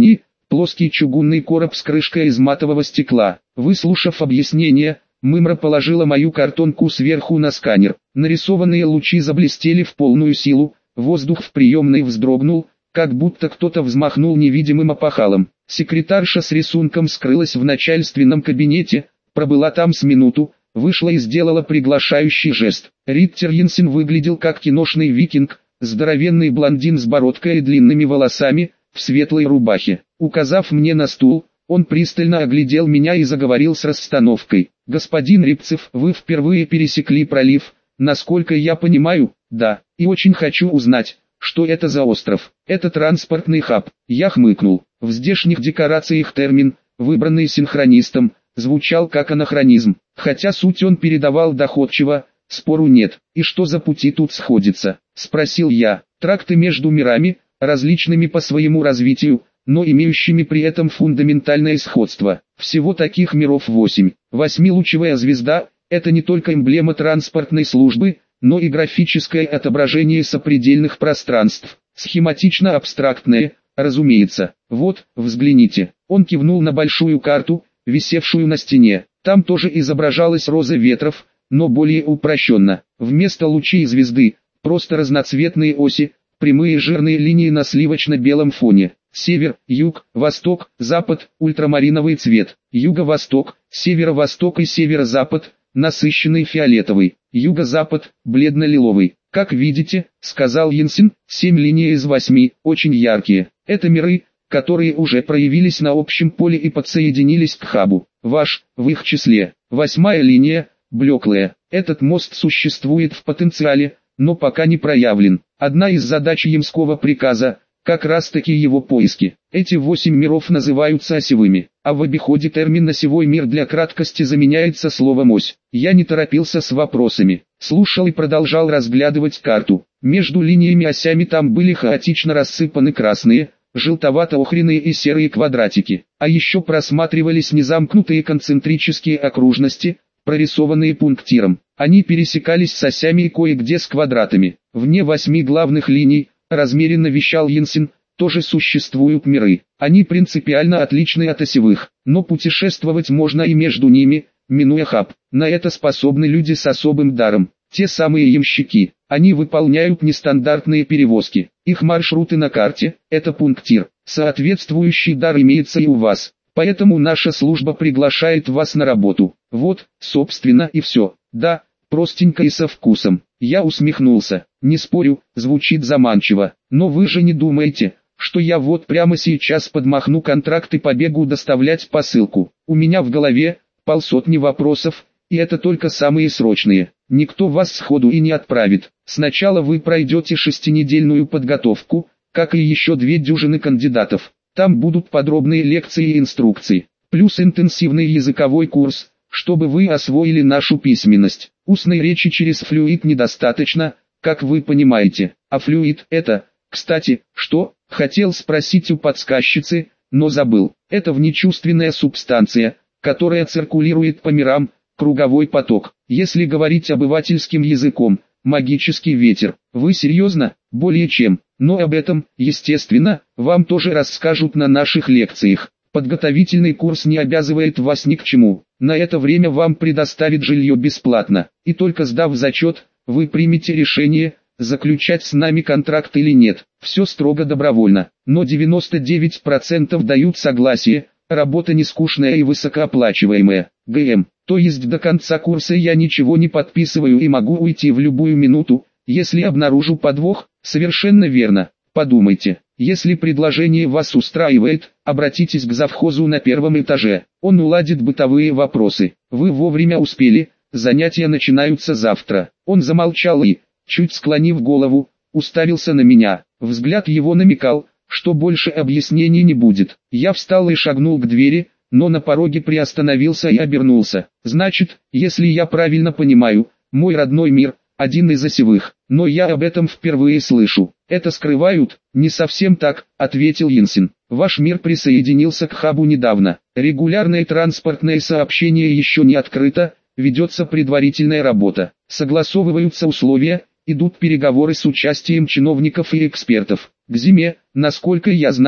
плоский чугунный короб с крышкой из матового стекла. Выслушав объяснение, Мымра положила мою картонку сверху на сканер. Нарисованные лучи заблестели в полную силу, воздух в приемной вздрогнул, как будто кто-то взмахнул невидимым опахалом. Секретарша с рисунком скрылась в начальственном кабинете, пробыла там с минуту, вышла и сделала приглашающий жест. Риттер Йенсен выглядел как киношный викинг, здоровенный блондин с бородкой и длинными волосами, в светлой рубахе. Указав мне на стул, он пристально оглядел меня и заговорил с расстановкой. «Господин Рябцев, вы впервые пересекли пролив, насколько я понимаю?» «Да, и очень хочу узнать, что это за остров». «Это транспортный хаб». Я хмыкнул. В здешних декорациях термин, выбранный синхронистом, звучал как анахронизм, хотя суть он передавал доходчиво, спору нет. «И что за пути тут сходятся?» — спросил я. «Тракты между мирами, различными по своему развитию, но имеющими при этом фундаментальное сходство. Всего таких миров восемь. Восьмилучевая звезда – это не только эмблема транспортной службы, но и графическое отображение сопредельных пространств. Схематично абстрактное, разумеется. Вот, взгляните». Он кивнул на большую карту, висевшую на стене. Там тоже изображалась роза ветров, но более упрощенно. Вместо лучей звезды – просто разноцветные оси, прямые жирные линии на сливочно-белом фоне. Север, юг, восток, запад, ультрамариновый цвет. Юго-восток, северо-восток и северо-запад, насыщенный фиолетовый. Юго-запад, бледно-лиловый. «Как видите, — сказал Йенсен, — семь линий из восьми, очень яркие. Это миры, которые уже проявились на общем поле и подсоединились к хабу. Ваш, в их числе. Восьмая линия, блеклая. Этот мост существует в потенциале, но пока не проявлен. Одна из задач Ямского приказа — как раз таки его поиски. Эти восемь миров называются осевыми, а в обиходе термин «осевой мир» для краткости заменяется словом «ось». Я не торопился с вопросами, слушал и продолжал разглядывать карту. Между линиями осями там были хаотично рассыпаны красные, желтовато-охряные и серые квадратики, а еще просматривались незамкнутые концентрические окружности, прорисованные пунктиром. Они пересекались с осями и кое-где с квадратами. Вне восьми главных линий, размеренно вещал Йенсен, тоже существуют миры. Они принципиально отличны от осевых, но путешествовать можно и между ними, минуя хаб. На это способны люди с особым даром. Те самые ямщики. Они выполняют нестандартные перевозки. Их маршруты на карте – это пунктир. Соответствующий дар имеется и у вас. Поэтому наша служба приглашает вас на работу. Вот, собственно, и все. Да, простенько и со вкусом. Я усмехнулся. Не спорю, звучит заманчиво. Но вы же не думаете, что я вот прямо сейчас подмахну контракт и побегу доставлять посылку. У меня в голове полсотни вопросов, и это только самые срочные. Никто вас сходу и не отправит. Сначала вы пройдете шестинедельную подготовку, как и еще две дюжины кандидатов. Там будут подробные лекции и инструкции, плюс интенсивный языковой курс, чтобы вы освоили нашу письменность. Устной речи через флюид недостаточно, как вы понимаете. А флюид это, кстати, что? Хотел спросить у подсказчицы, но забыл. Это внечувственная субстанция, которая циркулирует по мирам, круговой поток. Если говорить обывательским языком, магический ветер. Вы серьезно? Более чем. Но об этом, естественно, вам тоже расскажут на наших лекциях. Подготовительный курс не обязывает вас ни к чему. На это время вам предоставят жилье бесплатно. И только сдав зачет, вы примете решение, заключать с нами контракт или нет. Все строго добровольно. Но девяносто девять процентов дают согласие, работа не скучная и высокооплачиваемая. ГМ. То есть до конца курса я ничего не подписываю и могу уйти в любую минуту, если обнаружу подвох. Совершенно верно. Подумайте. Если предложение вас устраивает, обратитесь к завхозу на первом этаже. Он уладит бытовые вопросы. Вы вовремя успели, занятия начинаются завтра. Он замолчал и, чуть склонив голову, уставился на меня. Взгляд его намекал, что больше объяснений не будет. Я встал и шагнул к двери, но на пороге приостановился и обернулся. Значит, если я правильно понимаю, мой родной мир – один из осевых, но я об этом впервые слышу. Это скрывают? Не совсем так, ответил Йенсен. Ваш мир присоединился к хабу недавно. Регулярное транспортное сообщение еще не открыто, ведется предварительная работа. Согласовываются условия, идут переговоры с участием чиновников и экспертов. К зиме, насколько я знаю,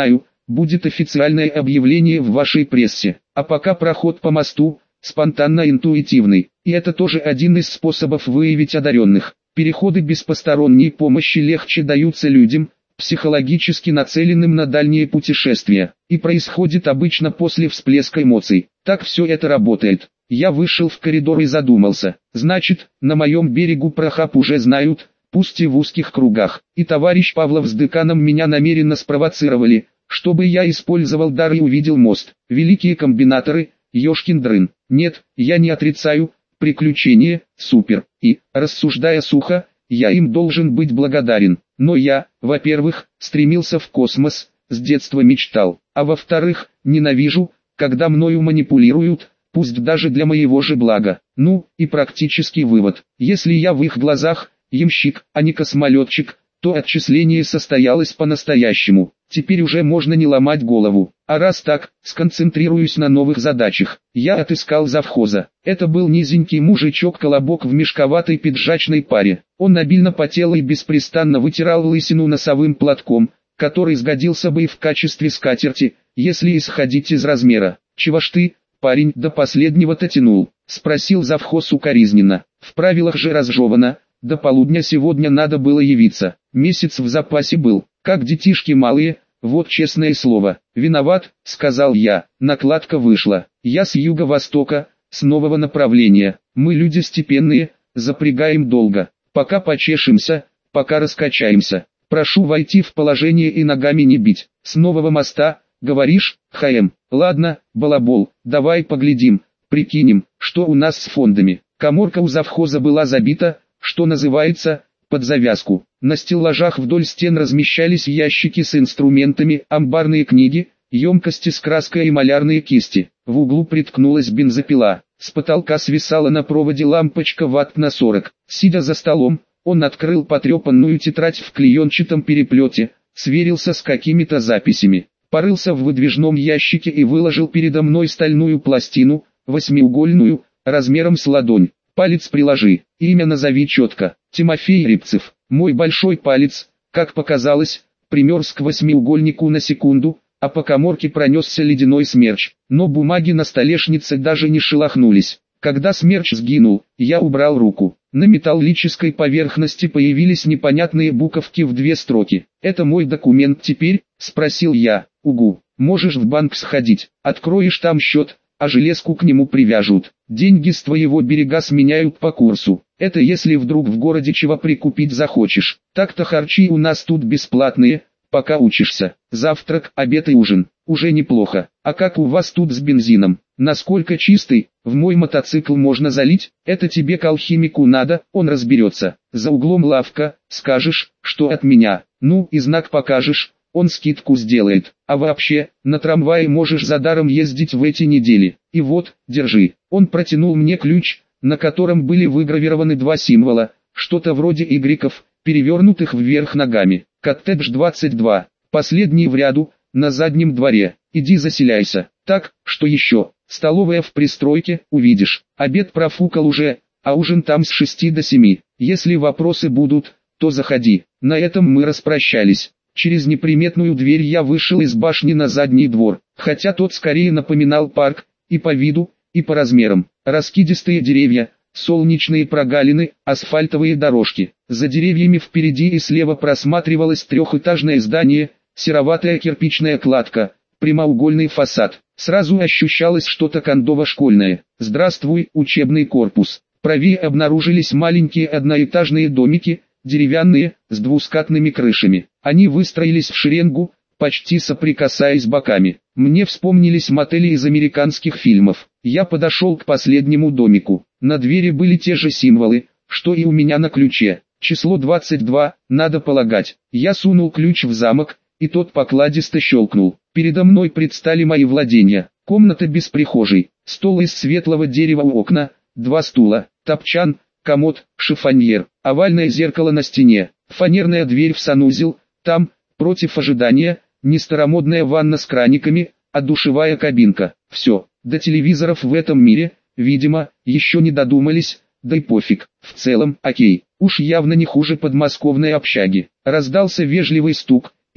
будет официальное объявление в вашей прессе. А пока проход по мосту, спонтанно-интуитивный, и это тоже один из способов выявить одаренных. Переходы без посторонней помощи легче даются людям, психологически нацеленным на дальние путешествия, и происходит обычно после всплеска эмоций. Так все это работает. Я вышел в коридор и задумался. Значит, на моем берегу про хаб уже знают, пусть и в узких кругах. И товарищ Павлов с деканом меня намеренно спровоцировали, чтобы я использовал дар и увидел мост. Великие комбинаторы, ёшкин дрын. Нет, я не отрицаю, приключение, супер. И, рассуждая сухо, я им должен быть благодарен. Но я, во-первых, стремился в космос, с детства мечтал. А во-вторых, ненавижу, когда мною манипулируют, пусть даже для моего же блага. Ну, и практический вывод. Если я в их глазах ямщик, а не космолетчик, то отчисление состоялось по-настоящему. Теперь уже можно не ломать голову. А раз так, сконцентрируюсь на новых задачах. Я отыскал завхоза. Это был низенький мужичок-колобок в мешковатой пиджачной паре. Он обильно потел и беспрестанно вытирал лысину носовым платком, который сгодился бы и в качестве скатерти, если исходить из размера. «Чего ж ты, парень, до последнего-то тянул?» — спросил завхоз укоризненно. «В правилах же разжевано. До полудня сегодня надо было явиться. Месяц в запасе был, как детишки малые, вот честное слово. Виноват», — сказал я. Накладка вышла. Я с юго-востока, с нового направления. Мы люди степенные, запрягаем долго. Пока почешемся, пока раскачаемся. Прошу войти в положение и ногами не бить. С нового моста, говоришь, ха-эм. Ладно, балабол, давай поглядим, прикинем, что у нас с фондами. Каморка у завхоза была забита, что называется, под завязку. На стеллажах вдоль стен размещались ящики с инструментами, амбарные книги, емкости с краской и малярные кисти. В углу приткнулась бензопила. С потолка свисала на проводе лампочка ватт на сорок. Сидя за столом, он открыл потрепанную тетрадь в клеенчатом переплете, сверился с какими-то записями, порылся в выдвижном ящике и выложил передо мной стальную пластину, восьмиугольную, размером с ладонь. «Палец приложи, имя назови четко». Тимофей Рябцев. Мой большой палец, как показалось, примерз к восьмиугольнику на секунду, а по каморке пронесся ледяной смерч. Но бумаги на столешнице даже не шелохнулись. Когда смерч сгинул, я убрал руку. На металлической поверхности появились непонятные буковки в две строки. «Это мой документ теперь?» — спросил я. «Угу, можешь в банк сходить, откроешь там счет, а железку к нему привяжут. Деньги с твоего берега сменяют по курсу. Это если вдруг в городе чего прикупить захочешь. Так-то харчи у нас тут бесплатные, пока учишься. Завтрак, обед и ужин. Уже неплохо. А как у вас тут с бензином? Насколько чистый? В мой мотоцикл можно залить? Это тебе к алхимику надо, он разберется. За углом лавка, скажешь, что от меня. Ну и знак покажешь, он скидку сделает. А вообще, на трамвае можешь за даром ездить в эти недели. И вот, держи». Он протянул мне ключ, на котором были выгравированы два символа, что-то вроде игреков, перевернутых вверх ногами. «Коттедж двадцать два, последний в ряду, на заднем дворе. Иди заселяйся. Так, что еще? Столовая в пристройке, увидишь. Обед профукал уже, а ужин там с шести до семи. Если вопросы будут, то заходи». На этом мы распрощались. Через неприметную дверь я вышел из башни на задний двор, хотя тот скорее напоминал парк, и по виду, и по размерам. Раскидистые деревья, солнечные прогалины, асфальтовые дорожки. За деревьями впереди и слева просматривалось трехэтажное здание, сероватая кирпичная кладка, прямоугольный фасад. Сразу ощущалось что-то кондово-школьное. «Здравствуй, учебный корпус». Правее обнаружились маленькие одноэтажные домики, деревянные, с двускатными крышами. Они выстроились в шеренгу, почти соприкасаясь боками. Мне вспомнились мотели из американских фильмов. Я подошел к последнему домику. На двери были те же символы, что и у меня на ключе. Число двадцать два, надо полагать. Я сунул ключ в замок, и тот покладисто щелкнул. Передо мной предстали мои владения. Комната без прихожей, стол из светлого дерева у окна, два стула, топчан, комод, шифоньер, овальное зеркало на стене, фанерная дверь в санузел, там, против ожидания, не старомодная ванна с краниками, а душевая кабинка. Все, до телевизоров в этом мире, видимо, еще не додумались, да и пофиг. В целом, окей, уж явно не хуже подмосковной общаги. Раздался вежливый стук,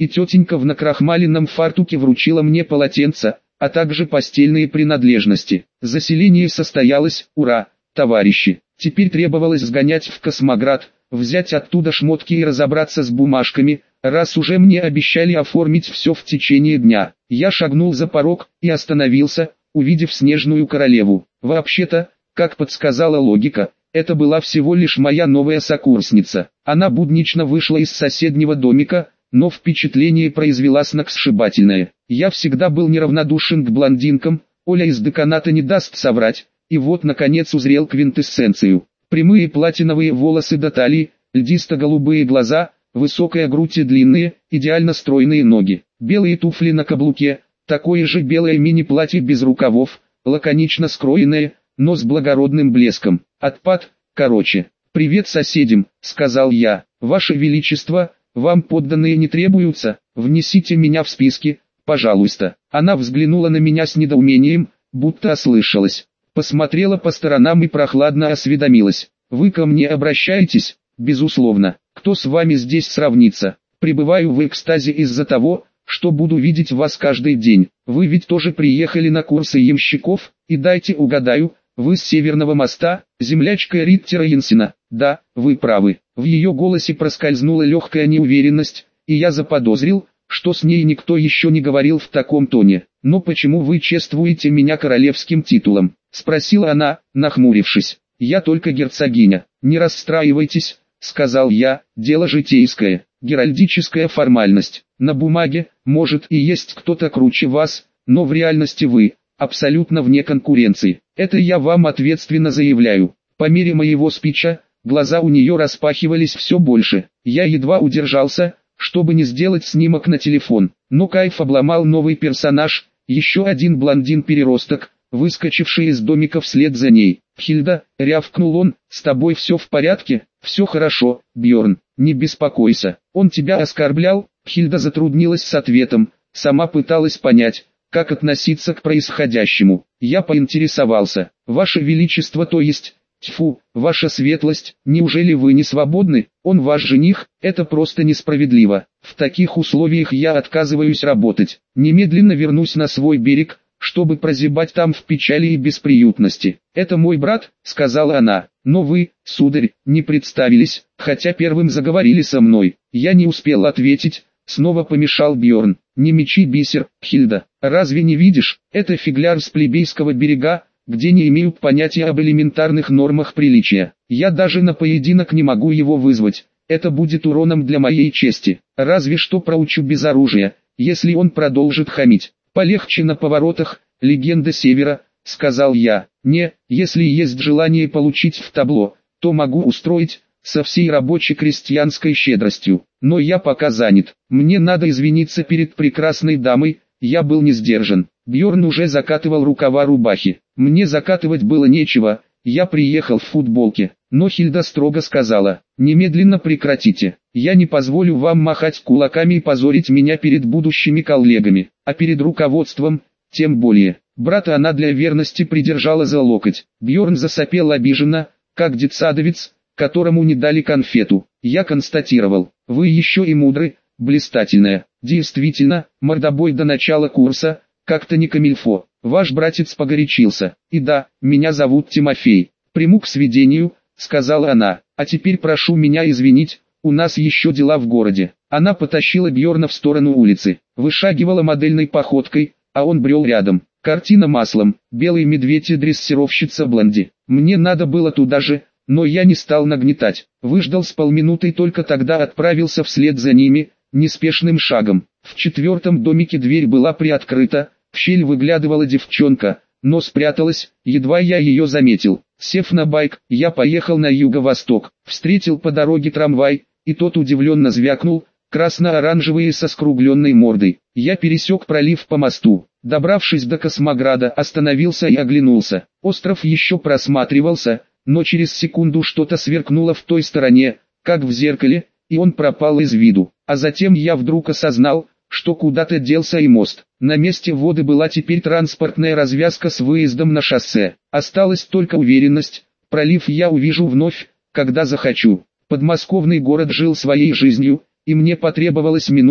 и тетенька в накрахмаленном фартуке вручила мне полотенце, а также постельные принадлежности. Заселение состоялось, ура, товарищи! Теперь требовалось сгонять в Космоград, взять оттуда шмотки и разобраться с бумажками, раз уже мне обещали оформить все в течение дня. Я шагнул за порог и остановился, увидев снежную королеву. Вообще-то, как подсказала логика, это была всего лишь моя новая сокурсница. Она буднично вышла из соседнего домика, но впечатление произвела сногсшибательное. Я всегда был неравнодушен к блондинкам, Оля из деканата не даст соврать, и вот наконец узрел квинтэссенцию. Прямые платиновые волосы до талии, льдисто-голубые глаза, высокая грудь и длинные, идеально стройные ноги. Белые туфли на каблуке, такое же белое мини-платье без рукавов, лаконично скроенное, но с благородным блеском. Отпад, короче. «Привет соседям», — сказал я. «Ваше Величество, вам подданные не требуются, внесите меня в списки, пожалуйста». Она взглянула на меня с недоумением, будто ослышалась. Посмотрела по сторонам и прохладно осведомилась. «Вы ко мне обращаетесь?» «Безусловно. Кто с вами здесь сравнится? Пребываю в экстазе из-за того, что буду видеть вас каждый день. Вы ведь тоже приехали на курсы ямщиков, и дайте угадаю, вы с Северного моста, землячка Риттера Янсена». «Да, вы правы». В ее голосе проскользнула легкая неуверенность, и я заподозрил, что с ней никто еще не говорил в таком тоне. «Но почему вы чествуете меня королевским титулом?» — спросила она, нахмурившись. «Я только герцогиня». «Не расстраивайтесь», — сказал я, — «дело житейское, геральдическая формальность. На бумаге, может, и есть кто-то круче вас, но в реальности вы абсолютно вне конкуренции. Это я вам ответственно заявляю». По мере моего спича, глаза у нее распахивались все больше. Я едва удержался, чтобы не сделать снимок на телефон. Но кайф обломал новый персонаж, еще один блондин-переросток, выскочивший из домика вслед за ней. «Хильда», — рявкнул он, — «с тобой все в порядке?» «Все хорошо, Бьорн, не беспокойся. Он тебя оскорблял?» Хильда затруднилась с ответом, сама пыталась понять, как относиться к происходящему. Я поинтересовался. «Ваше Величество, то есть...» «Тьфу, ваша светлость, неужели вы не свободны? Он ваш жених, это просто несправедливо. В таких условиях я отказываюсь работать. Немедленно вернусь на свой берег, чтобы прозябать там в печали и бесприютности. Это мой брат», — сказала она. «Но вы, сударь, не представились, хотя первым заговорили со мной». Я не успел ответить, снова помешал Бьорн. «Не мечи бисер, Хильда, разве не видишь, это фигляр с плебейского берега, где не имеют понятия об элементарных нормах приличия. Я даже на поединок не могу его вызвать, это будет уроном для моей чести. Разве что проучу без оружия, если он продолжит хамить. Полегче на поворотах, легенда Севера», — сказал я. «Не, если есть желание получить в табло, то могу устроить, со всей рабоче-крестьянской щедростью. Но я пока занят, мне надо извиниться перед прекрасной дамой, я был не сдержан». Бьорн уже закатывал рукава рубахи. Мне закатывать было нечего, я приехал в футболке. Но Хильда строго сказала: «Немедленно прекратите. Я не позволю вам махать кулаками и позорить меня перед будущими коллегами, а перед руководством, тем более». Брата она для верности придержала за локоть. Бьорн засопел обиженно, как детсадовец, которому не дали конфету. Я констатировал: «Вы еще и мудры, блистательная». Действительно, мордобой до начала курса, как-то не камильфо. Ваш братец погорячился. И да, меня зовут Тимофей. «Приму к сведению», — сказала она. «А теперь прошу меня извинить, у нас еще дела в городе». Она потащила Бьорна в сторону улицы, вышагивала модельной походкой, а он брел рядом. Картина маслом, белый медведь и дрессировщица Блонди. Мне надо было туда же, но я не стал нагнетать. Выждал с полминуты и только тогда отправился вслед за ними, неспешным шагом. В четвертом домике дверь была приоткрыта, в щель выглядывала девчонка, но спряталась, едва я ее заметил. Сев на байк, я поехал на юго-восток, встретил по дороге трамвай, и тот удивленно звякнул, красно-оранжевые со скругленной мордой. Я пересек пролив по мосту, добравшись до Космограда, остановился и оглянулся. Остров еще просматривался, но через секунду что-то сверкнуло в той стороне, как в зеркале, и он пропал из виду. А затем я вдруг осознал, что куда-то делся и мост. На месте воды была теперь транспортная развязка с выездом на шоссе. Осталась только уверенность, пролив я увижу вновь, когда захочу. Подмосковный город жил своей жизнью, и мне потребовалась минута,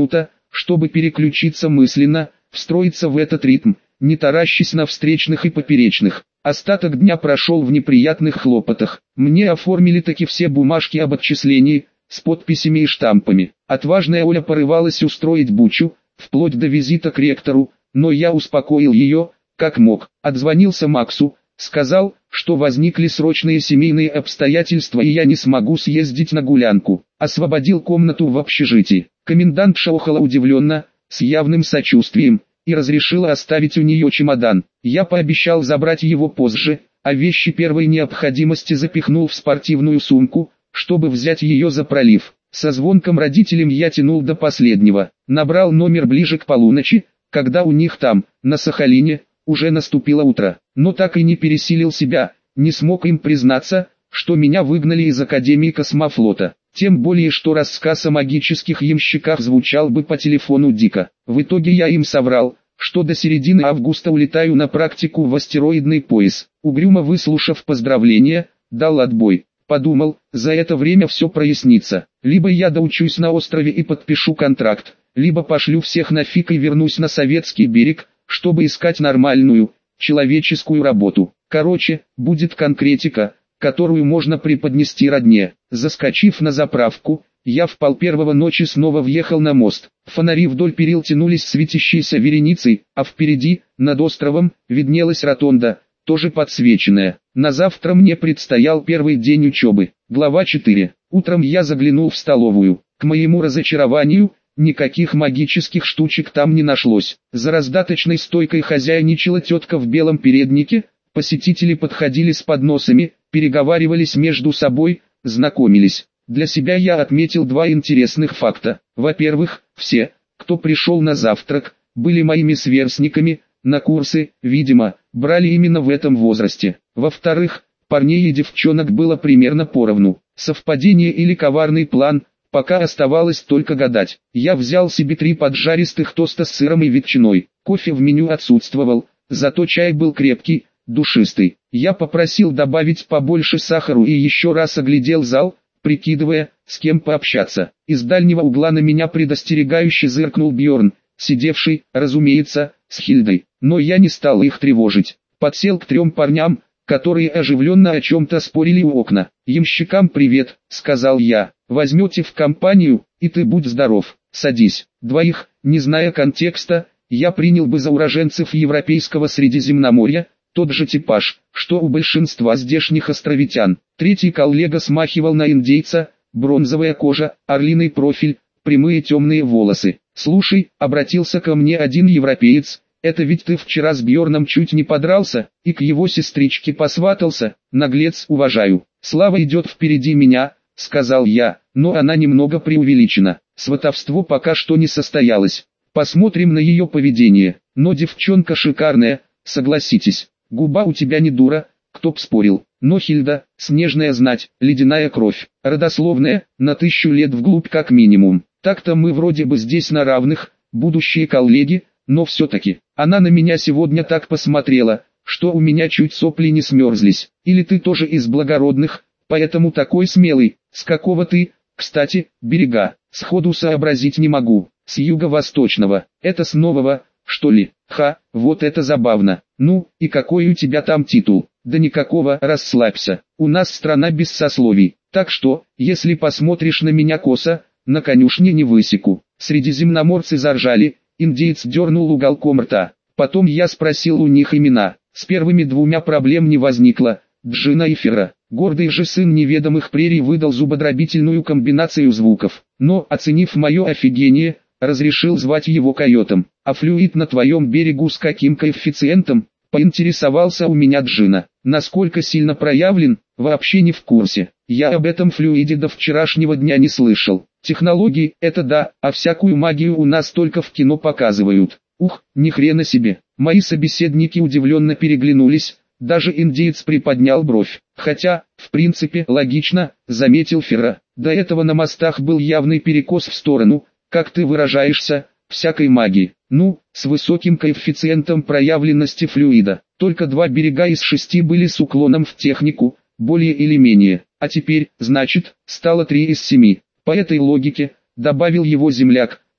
чтобы переключиться мысленно, встроиться в этот ритм, не таращись на встречных и поперечных. Остаток дня прошел в неприятных хлопотах. Мне оформили таки все бумажки об отчислении, с подписями и штампами. Отважная Оля порывалась устроить бучу, вплоть до визита к ректору, но я успокоил ее, как мог. Отзвонился Максу, сказал, что возникли срочные семейные обстоятельства и я не смогу съездить на гулянку. Освободил комнату в общежитии. Комендантша охала удивленно, с явным сочувствием, и разрешила оставить у нее чемодан. Я пообещал забрать его позже, а вещи первой необходимости запихнул в спортивную сумку, чтобы взять ее за пролив. Со звонком родителям я тянул до последнего. Набрал номер ближе к полуночи, когда у них там, на Сахалине, уже наступило утро. Но так и не пересилил себя, не смог им признаться, что меня выгнали из Академии Космофлота. Тем более, что рассказ о магических ямщиках звучал бы по телефону дико. В итоге я им соврал, что до середины августа улетаю на практику в астероидный пояс. Угрюмо выслушав поздравления, дал отбой. Подумал, за это время все прояснится. Либо я доучусь на острове и подпишу контракт, либо пошлю всех нафиг и вернусь на советский берег, чтобы искать нормальную, человеческую работу. Короче, будет конкретика, которую можно преподнести родне. Заскочив на заправку, я в полпервого ночи снова въехал на мост. Фонари вдоль перил тянулись светящейся вереницей, а впереди, над островом, виднелась ротонда, тоже подсвеченная. На завтра мне предстоял первый день учебы. Глава четыре. Утром я заглянул в столовую. К моему разочарованию, никаких магических штучек там не нашлось. За раздаточной стойкой хозяйничала тетка в белом переднике, посетители подходили с подносами, переговаривались между собой, знакомились. Для себя я отметил два интересных факта. Во-первых, все, кто пришел на завтрак, были моими сверстниками, на курсы, видимо, брали именно в этом возрасте. Во-вторых, парней и девчонок было примерно поровну. Совпадение или коварный план, пока оставалось только гадать. Я взял себе три поджаристых тоста с сыром и ветчиной. Кофе в меню отсутствовал, зато чай был крепкий, душистый. Я попросил добавить побольше сахару и еще раз оглядел зал, прикидывая, с кем пообщаться. Из дальнего угла на меня предостерегающе зыркнул Бьорн, сидевший, разумеется, с Хильдой. Но я не стал их тревожить. Подсел к трем парням, которые оживленно о чем-то спорили у окна. «Ямщикам привет», — сказал я. «Возьмете в компанию, и ты будь здоров. Садись». Двоих, не зная контекста, я принял бы за уроженцев Европейского Средиземноморья, тот же типаж, что у большинства здешних островитян. Третий коллега смахивал на индейца, бронзовая кожа, орлиный профиль, прямые темные волосы. «Слушай», — обратился ко мне один европеец, — «это ведь ты вчера с Бьорном чуть не подрался, и к его сестричке посватался, наглец, уважаю». «Слава идет впереди меня», — сказал я, — «но она немного преувеличена. Сватовство пока что не состоялось. Посмотрим на ее поведение, но девчонка шикарная, согласитесь. Губа у тебя не дура, кто б спорил. Но Хильда, снежная знать, ледяная кровь, родословная, на тысячу лет вглубь как минимум. Так-то мы вроде бы здесь на равных, будущие коллеги, но все-таки, она на меня сегодня так посмотрела, что у меня чуть сопли не смерзлись. Или ты тоже из благородных, поэтому такой смелый, с какого ты, кстати, берега, сходу сообразить не могу, с юго-восточного, это с нового, что ли? Ха, вот это забавно. Ну, и какой у тебя там титул? Да никакого, расслабься. У нас страна без сословий. Так что, если посмотришь на меня косо, на конюшне не высеку. Средиземноморцы заржали, индеец дернул уголком рта. Потом я спросил у них имена. С первыми двумя проблем не возникло. Джина и Фера. Гордый же сын неведомых прерий выдал зубодробительную комбинацию звуков. Но, оценив мое офигение, разрешил звать его койотом. А флюид на твоем берегу с каким коэффициентом? Поинтересовался у меня Джина. Насколько сильно проявлен, вообще не в курсе. Я об этом флюиде до вчерашнего дня не слышал. Технологии, это да, а всякую магию у нас только в кино показывают. Ух, ни хрена себе. Мои собеседники удивленно переглянулись, даже индеец приподнял бровь. Хотя, в принципе, логично, заметил Фера. До этого на мостах был явный перекос в сторону, как ты выражаешься, всякой магии. Ну, с высоким коэффициентом проявленности флюида. Только два берега из шести были с уклоном в технику, более или менее. А теперь, значит, стало три из семи. По этой логике, добавил его земляк,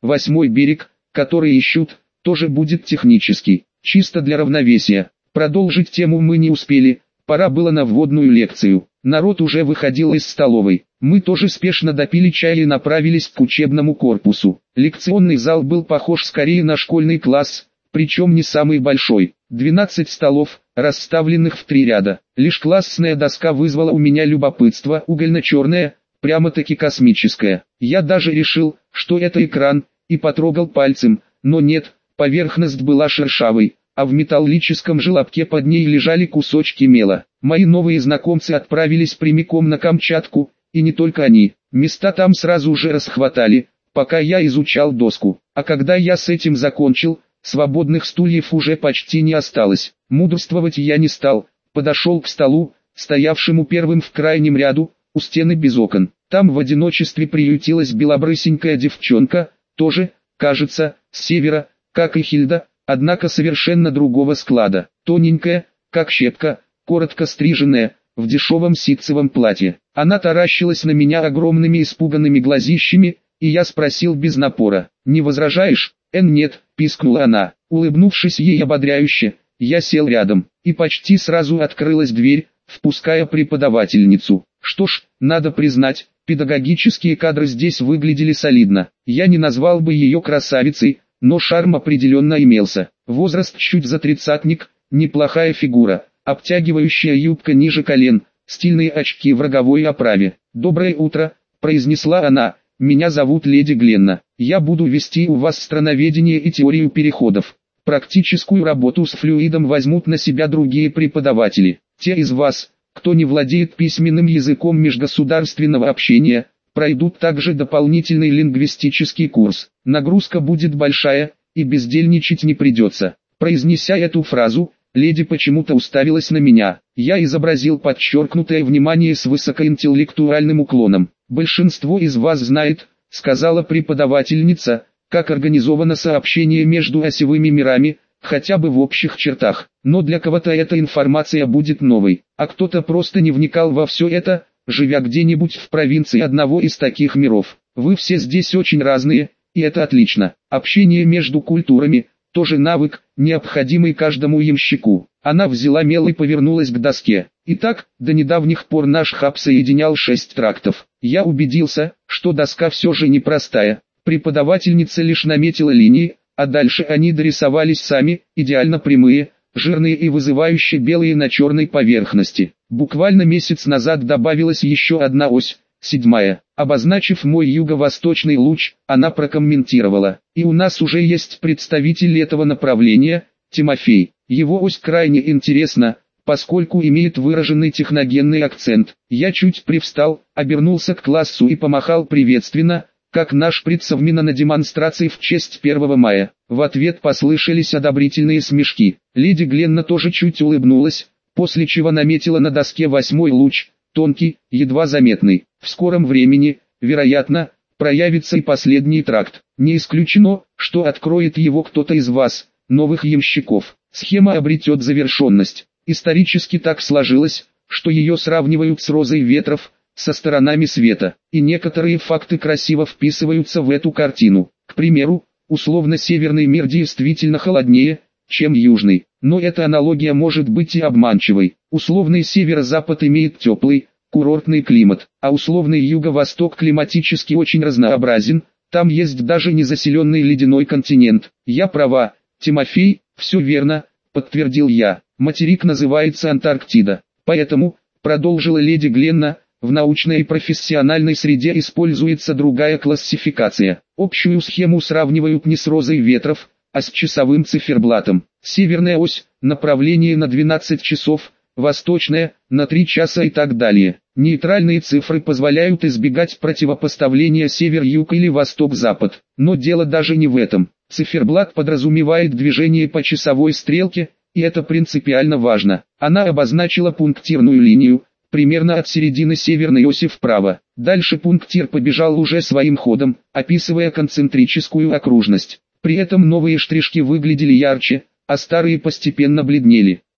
Восьмой берег, который ищут, тоже будет технический, чисто для равновесия. Продолжить тему мы не успели, пора было на вводную лекцию. Народ уже выходил из столовой. Мы тоже спешно допили чай и направились к учебному корпусу. Лекционный зал был похож скорее на школьный класс, причем не самый большой. двенадцать столов, расставленных в три ряда. Лишь классная доска вызвала у меня любопытство, угольно-черная, прямо-таки космическая. Я даже решил, что это экран, и потрогал пальцем, но нет, поверхность была шершавой, а в металлическом желобке под ней лежали кусочки мела. Мои новые знакомцы отправились прямиком на Камчатку, и не только они. Места там сразу же расхватали, пока я изучал доску. А когда я с этим закончил, свободных стульев уже почти не осталось. Мудрствовать я не стал, подошел к столу, стоявшему первым в крайнем ряду, у стены без окон. Там в одиночестве приютилась белобрысенькая девчонка, тоже, кажется, с севера, как и Хильда, однако совершенно другого склада. Тоненькая, как щепка, коротко стриженная, в дешевом ситцевом платье. Она таращилась на меня огромными испуганными глазищами, и я спросил без напора: «Не возражаешь?» «Эн, нет», — пискнула она. Улыбнувшись ей ободряюще, я сел рядом, и почти сразу открылась дверь, впуская преподавательницу. Что ж, надо признать, педагогические кадры здесь выглядели солидно. Я не назвал бы ее красавицей, но шарм определенно имелся. Возраст чуть за тридцатник, неплохая фигура, обтягивающая юбка ниже колен, стильные очки в роговой оправе. «Доброе утро», — произнесла она. «Меня зовут леди Гленна. Я буду вести у вас страноведение и теорию переходов. Практическую работу с флюидом возьмут на себя другие преподаватели. Те из вас, кто не владеет письменным языком межгосударственного общения, пройдут также дополнительный лингвистический курс. Нагрузка будет большая, и бездельничать не придется». Произнеся эту фразу, леди почему-то уставилась на меня. Я изобразил подчеркнутое внимание с высокоинтеллектуальным уклоном. «Большинство из вас знает», — сказала преподавательница, «как организовано сообщение между осевыми мирами, хотя бы в общих чертах. Но для кого-то эта информация будет новой, а кто-то просто не вникал во все это, живя где-нибудь в провинции одного из таких миров. Вы все здесь очень разные, и это отлично. Общение между культурами — тоже навык, необходимый каждому ямщику». Она взяла мел и повернулась к доске. Итак, до недавних пор наш хаб соединял шесть трактов. Я убедился, что доска все же непростая. Преподавательница лишь наметила линии, а дальше они дорисовались сами, идеально прямые, жирные и вызывающие белые на черной поверхности. Буквально месяц назад добавилась еще одна ось, седьмая. Обозначив мой юго-восточный луч, она прокомментировала: «И у нас уже есть представитель этого направления, Тимофей. Его ось крайне интересна, поскольку имеет выраженный техногенный акцент». Я чуть привстал, обернулся к классу и помахал приветственно, как наш предсовмина на демонстрации в честь первого мая. В ответ послышались одобрительные смешки. Леди Гленна тоже чуть улыбнулась, после чего наметила на доске восьмой луч, тонкий, едва заметный. В скором времени, вероятно, проявится и последний тракт. Не исключено, что откроет его кто-то из вас, новых ямщиков. Схема обретет завершенность. Исторически так сложилось, что ее сравнивают с розой ветров, со сторонами света, и некоторые факты красиво вписываются в эту картину. К примеру, условно-северный мир действительно холоднее, чем южный, но эта аналогия может быть и обманчивой. Условный северо-запад имеет теплый, курортный климат, а условный юго-восток климатически очень разнообразен, там есть даже незаселенный ледяной континент. Я права, Тимофей, все верно, подтвердил я. Материк называется Антарктида, поэтому, продолжила леди Гленна, в научной и профессиональной среде используется другая классификация. Общую схему сравнивают не с розой ветров, а с часовым циферблатом. Северная ось, направление на двенадцать часов, восточная, на три часа и так далее. Нейтральные цифры позволяют избегать противопоставления север-юг или восток-запад. Но дело даже не в этом. Циферблат подразумевает движение по часовой стрелке, и это принципиально важно. Она обозначила пунктирную линию, примерно от середины северной оси вправо. Дальше пунктир побежал уже своим ходом, описывая концентрическую окружность. При этом новые штришки выглядели ярче, а старые постепенно бледнели.